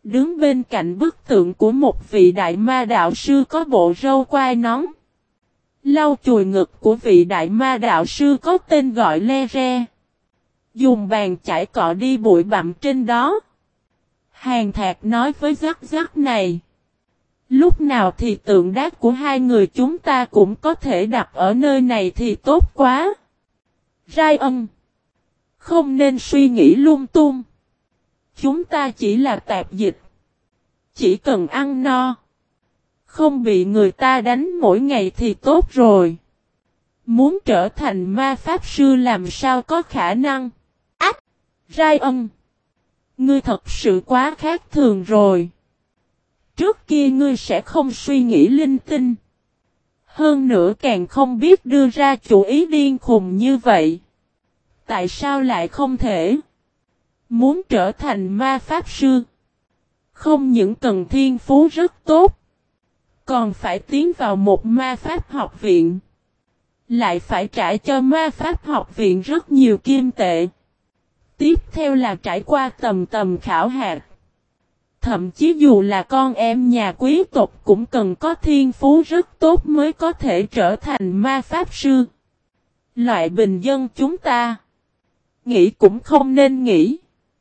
Đứng bên cạnh bức tượng của một vị đại ma đạo sư có bộ râu quai nón. Lau chùi ngực của vị đại ma đạo sư có tên gọi Le Re. Dùng bàn chải cọ đi bụi bặm trên đó. Hàn Thạc nói với Dắc Dắc này. Lúc nào thì tượng đá của hai người chúng ta cũng có thể đặt ở nơi này thì tốt quá. Ryan, không nên suy nghĩ lung tung. Chúng ta chỉ là tạp dịch. Chỉ cần ăn no. Không bị người ta đánh mỗi ngày thì tốt rồi. Muốn trở thành ma pháp sư làm sao có khả năng. Ách! Ryan! Ngươi thật sự quá khác thường rồi. Trước kia ngươi sẽ không suy nghĩ linh tinh. Hơn nữa càng không biết đưa ra chủ ý điên khùng như vậy. Tại sao lại không thể? Muốn trở thành ma pháp sư. Không những cần thiên phú rất tốt. Còn phải tiến vào một ma pháp học viện. Lại phải trả cho ma pháp học viện rất nhiều kim tệ. Tiếp theo là trải qua tầm khảo hạt. Thậm chí dù là con em nhà quý tộc cũng cần có thiên phú rất tốt mới có thể trở thành ma pháp sư. Loại bình dân chúng ta. Nghĩ cũng không nên nghĩ.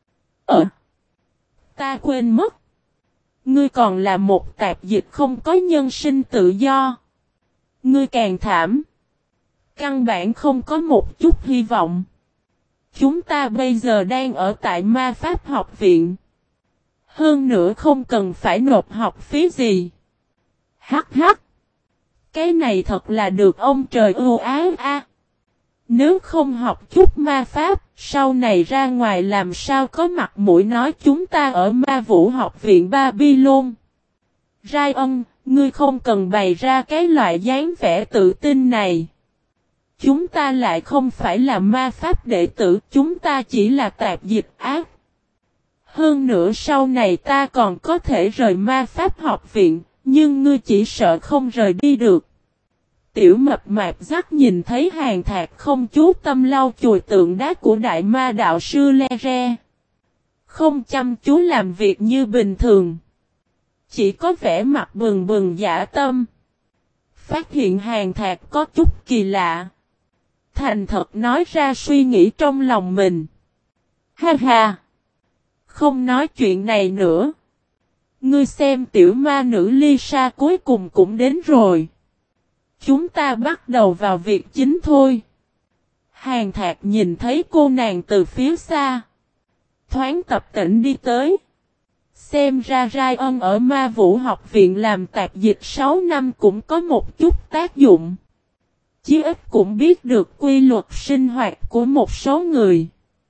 Ta quên mất. Ngươi còn là một tạp dịch không có nhân sinh tự do. Ngươi càng thảm. Căn bản không có một chút hy vọng. Chúng ta bây giờ đang ở tại ma pháp học viện. Hơn nữa không cần phải nộp học phí gì. Hắc hắc. Cái này thật là được ông trời ưu ái a. Nếu không học chút ma pháp, sau này ra ngoài làm sao có mặt mũi nói chúng ta ở ma vũ học viện Babylon. Ryan, ngươi không cần bày ra cái loại dáng vẻ tự tin này. Chúng ta lại không phải là ma pháp đệ tử, chúng ta chỉ là tạp dịch ác. Hơn nữa sau này ta còn có thể rời ma pháp học viện, nhưng ngươi chỉ sợ không rời đi được. Tiểu mập mạp Dắc nhìn thấy Hàn Thạc không chú tâm lau chùi tượng đá của đại ma đạo sư Le Re. Không chăm chú làm việc như bình thường. Chỉ có vẻ mặt bừng bừng dã tâm. Phát hiện Hàn Thạc có chút kỳ lạ. Thành thật nói ra suy nghĩ trong lòng mình. Ha ha! Không nói chuyện này nữa. Ngươi xem tiểu ma nữ Lisa cuối cùng cũng đến rồi. Chúng ta bắt đầu vào việc chính thôi. Hàn Thạc nhìn thấy cô nàng từ phía xa. Thoáng tập tễnh đi tới. Xem ra Ryan ở ma vũ học viện làm tạp dịch 6 năm cũng có một chút tác dụng. Chí ít cũng biết được quy luật sinh hoạt của một số người.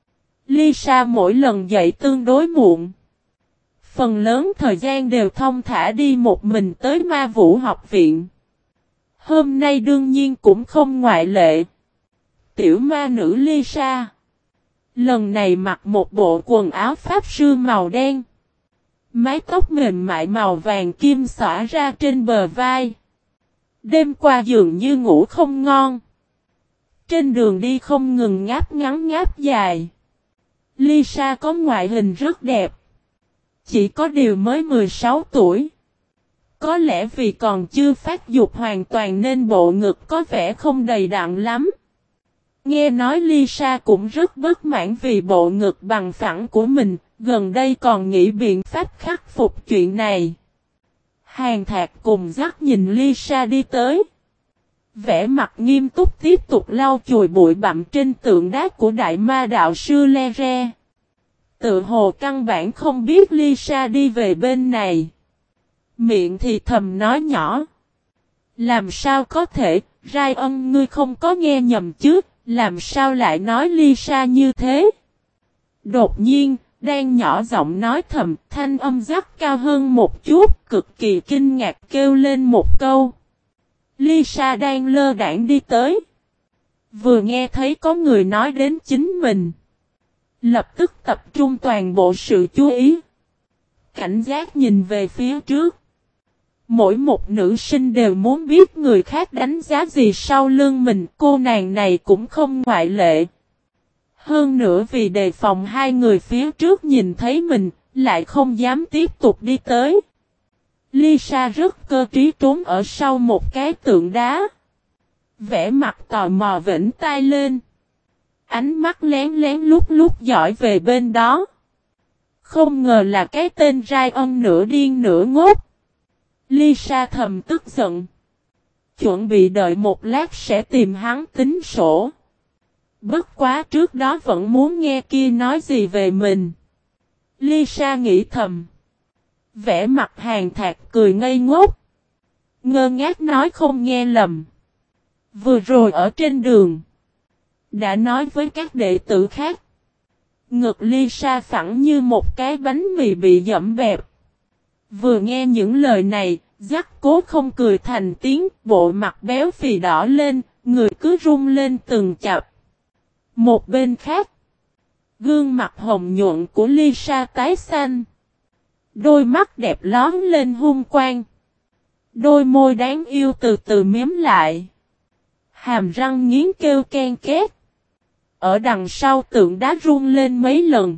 Lisa mỗi lần dậy tương đối muộn. Phần lớn thời gian đều thong thả đi một mình tới ma vũ học viện. Hôm nay đương nhiên cũng không ngoại lệ. Tiểu ma nữ Lisa. Lần này mặc một bộ quần áo pháp sư màu đen. Mái tóc mềm mại màu vàng kim xõa ra trên bờ vai. Đêm qua dường như ngủ không ngon. Trên đường đi không ngừng ngáp ngắn ngáp dài. Lisa có ngoại hình rất đẹp. Chỉ có điều mới 16 tuổi. Có lẽ vì còn chưa phát dục hoàn toàn nên bộ ngực có vẻ không đầy đặn lắm. Nghe nói Lisa cũng rất bất mãn vì bộ ngực bằng phẳng của mình, gần đây còn nghĩ biện pháp khắc phục chuyện này. Hàn Thạc cùng Dắc nhìn Lisa đi tới. Vẻ mặt nghiêm túc tiếp tục lau chùi bụi bặm trên tượng đá của đại ma đạo sư Le Re. Tự hồ căn bản không biết Lisa đi về bên này. Miệng thì thầm nói nhỏ. Làm sao có thể, Ryan ngươi không có nghe nhầm chứ, làm sao lại nói Lisa như thế? Đột nhiên, đang nhỏ giọng nói thầm, thanh âm Dắc cao hơn một chút, cực kỳ kinh ngạc kêu lên một câu. Lisa đang lơ đãng đi tới. Vừa nghe thấy có người nói đến chính mình. Lập tức tập trung toàn bộ sự chú ý. Cảnh giác nhìn về phía trước. Mỗi một nữ sinh đều muốn biết người khác đánh giá gì sau lưng mình, cô nàng này cũng không ngoại lệ. Hơn nữa vì đề phòng hai người phía trước nhìn thấy mình, lại không dám tiếp tục đi tới. Lisa rất cơ trí trốn ở sau một cái tượng đá. Vẻ mặt tò mò vểnh tai lên. Ánh mắt lén lén lút lút dõi về bên đó. Không ngờ là cái tên Ryan nửa điên nửa ngốc. Lisa thầm tức giận. Chuẩn bị đợi một lát sẽ tìm hắn tính sổ. Bất quá trước đó vẫn muốn nghe kia nói gì về mình. Lisa nghĩ thầm. Vẻ mặt Hàn Thạc cười ngây ngốc. Ngơ ngác nói không nghe lầm. Vừa rồi ở trên đường. Đã nói với các đệ tử khác. Ngực Lisa phẳng như một cái bánh mì bị dẫm bẹp. Vừa nghe những lời này, Jack cố không cười thành tiếng, bộ mặt béo phì đỏ lên, người cứ rung lên từng chập. Một bên khác, gương mặt hồng nhuận của Lisa tái xanh. Đôi mắt đẹp lón lên hung quang. Đôi môi đáng yêu từ từ miếm lại. Hàm răng nghiến kêu ken két. Ở đằng sau tượng đá rung lên mấy lần.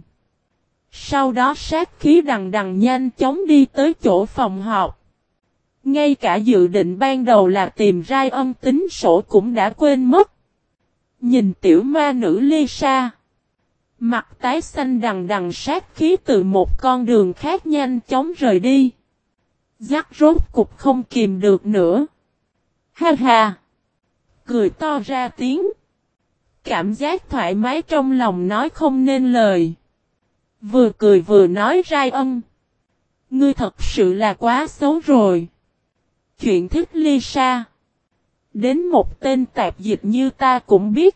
Sau đó sát khí đằng đằng nhanh chóng đi tới chỗ phòng họp. Ngay cả dự định ban đầu là tìm Ryan tính sổ cũng đã quên mất. Nhìn tiểu ma nữ Lisa. Mặt tái xanh đằng đằng sát khí từ một con đường khác nhanh chóng rời đi. Jack rốt cục không kìm được nữa. Ha ha. Cười to ra tiếng. Cảm giác thoải mái trong lòng nói không nên lời. Vừa cười vừa nói Ryan. Ngươi thật sự là quá xấu rồi. Chuyện thích Lisa. Đến một tên tạp dịch như ta cũng biết.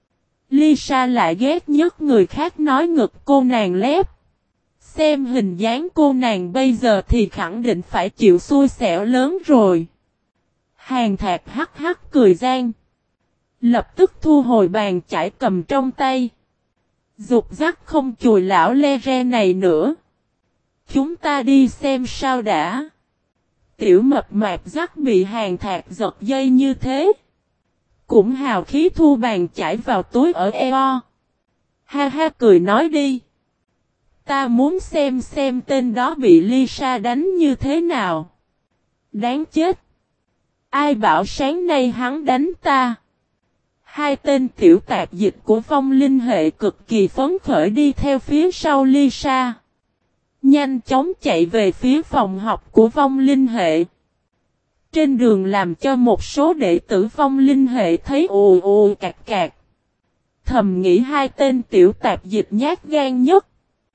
Lisa lại ghét nhất người khác nói ngực cô nàng lép. Xem hình dáng cô nàng bây giờ thì khẳng định phải chịu xui xẻo lớn rồi. Hàn Thạc hắc hắc cười gian. Lập tức thu hồi bàn chải cầm trong tay. Dục dắt không chùi lão le re này nữa. Chúng ta đi xem sao đã. Tiểu mập mạp dắt bị Hàn Thạc giật dây như thế. Cũng hào khí thu bàn chải vào túi ở eo. Ha ha cười nói đi. Ta muốn xem tên đó bị Lisa đánh như thế nào. Đáng chết. Ai bảo sáng nay hắn đánh ta. Hai tên tiểu tạp dịch của vong linh hệ cực kỳ phấn khởi đi theo phía sau Lisa. Nhanh chóng chạy về phía phòng học của vong linh hệ. Trên đường làm cho một số đệ tử vong linh hệ thấy ù ù cạc cạc. Thầm nghĩ hai tên tiểu tạp dịch nhát gan nhất.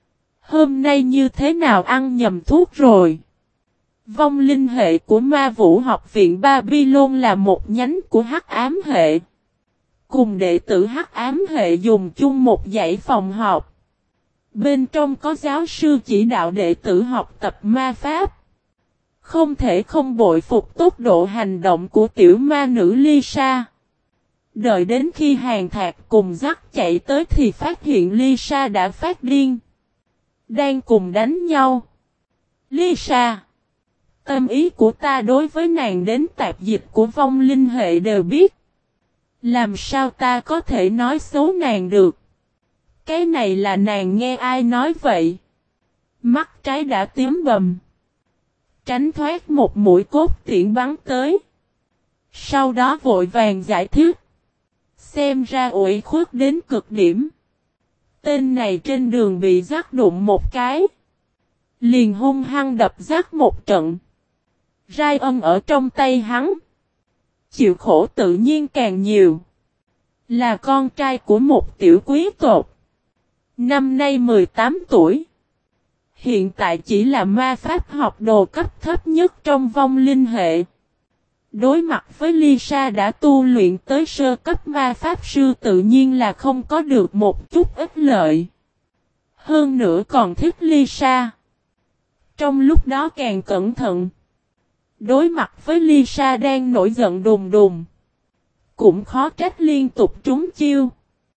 Hôm nay như thế nào ăn nhầm thuốc rồi. Vong linh hệ của Ma Vũ Học viện Babylon là một nhánh của Hắc Ám hệ. Cùng đệ tử Hắc Ám hệ dùng chung một dãy phòng học. Bên trong có giáo sư chỉ đạo đệ tử học tập ma pháp. Không thể không bội phục tốc độ hành động của tiểu ma nữ Lisa. Đợi đến khi Hàn Thạc cùng dắt chạy tới thì phát hiện Lisa đã phát điên. Đang cùng đánh nhau. Lisa. Tâm ý của ta đối với nàng đến tạp dịch của vong linh hệ đều biết. Làm sao ta có thể nói xấu nàng được. Cái này là nàng nghe ai nói vậy. Mắt trái đã tím bầm. Tránh thoát một mũi cốt tiễn bắn tới. Sau đó vội vàng giải thích. Xem ra uể khuất đến cực điểm. Tên này trên đường bị dắt đụng một cái. Liền hung hăng đập dắt một trận. Ryan ở trong tay hắn. Chịu khổ tự nhiên càng nhiều. Là con trai của một tiểu quý tộc. Năm nay 18 tuổi. Hiện tại chỉ là ma pháp học đồ cấp thấp nhất trong vong linh hệ. Đối mặt với Lisa đã tu luyện tới sơ cấp ma pháp sư tự nhiên là không có được một chút ích lợi. Hơn nữa còn thích Lisa. Trong lúc đó càng cẩn thận. Đối mặt với Lisa đang nổi giận đùng đùng. Cũng khó trách liên tục trúng chiêu.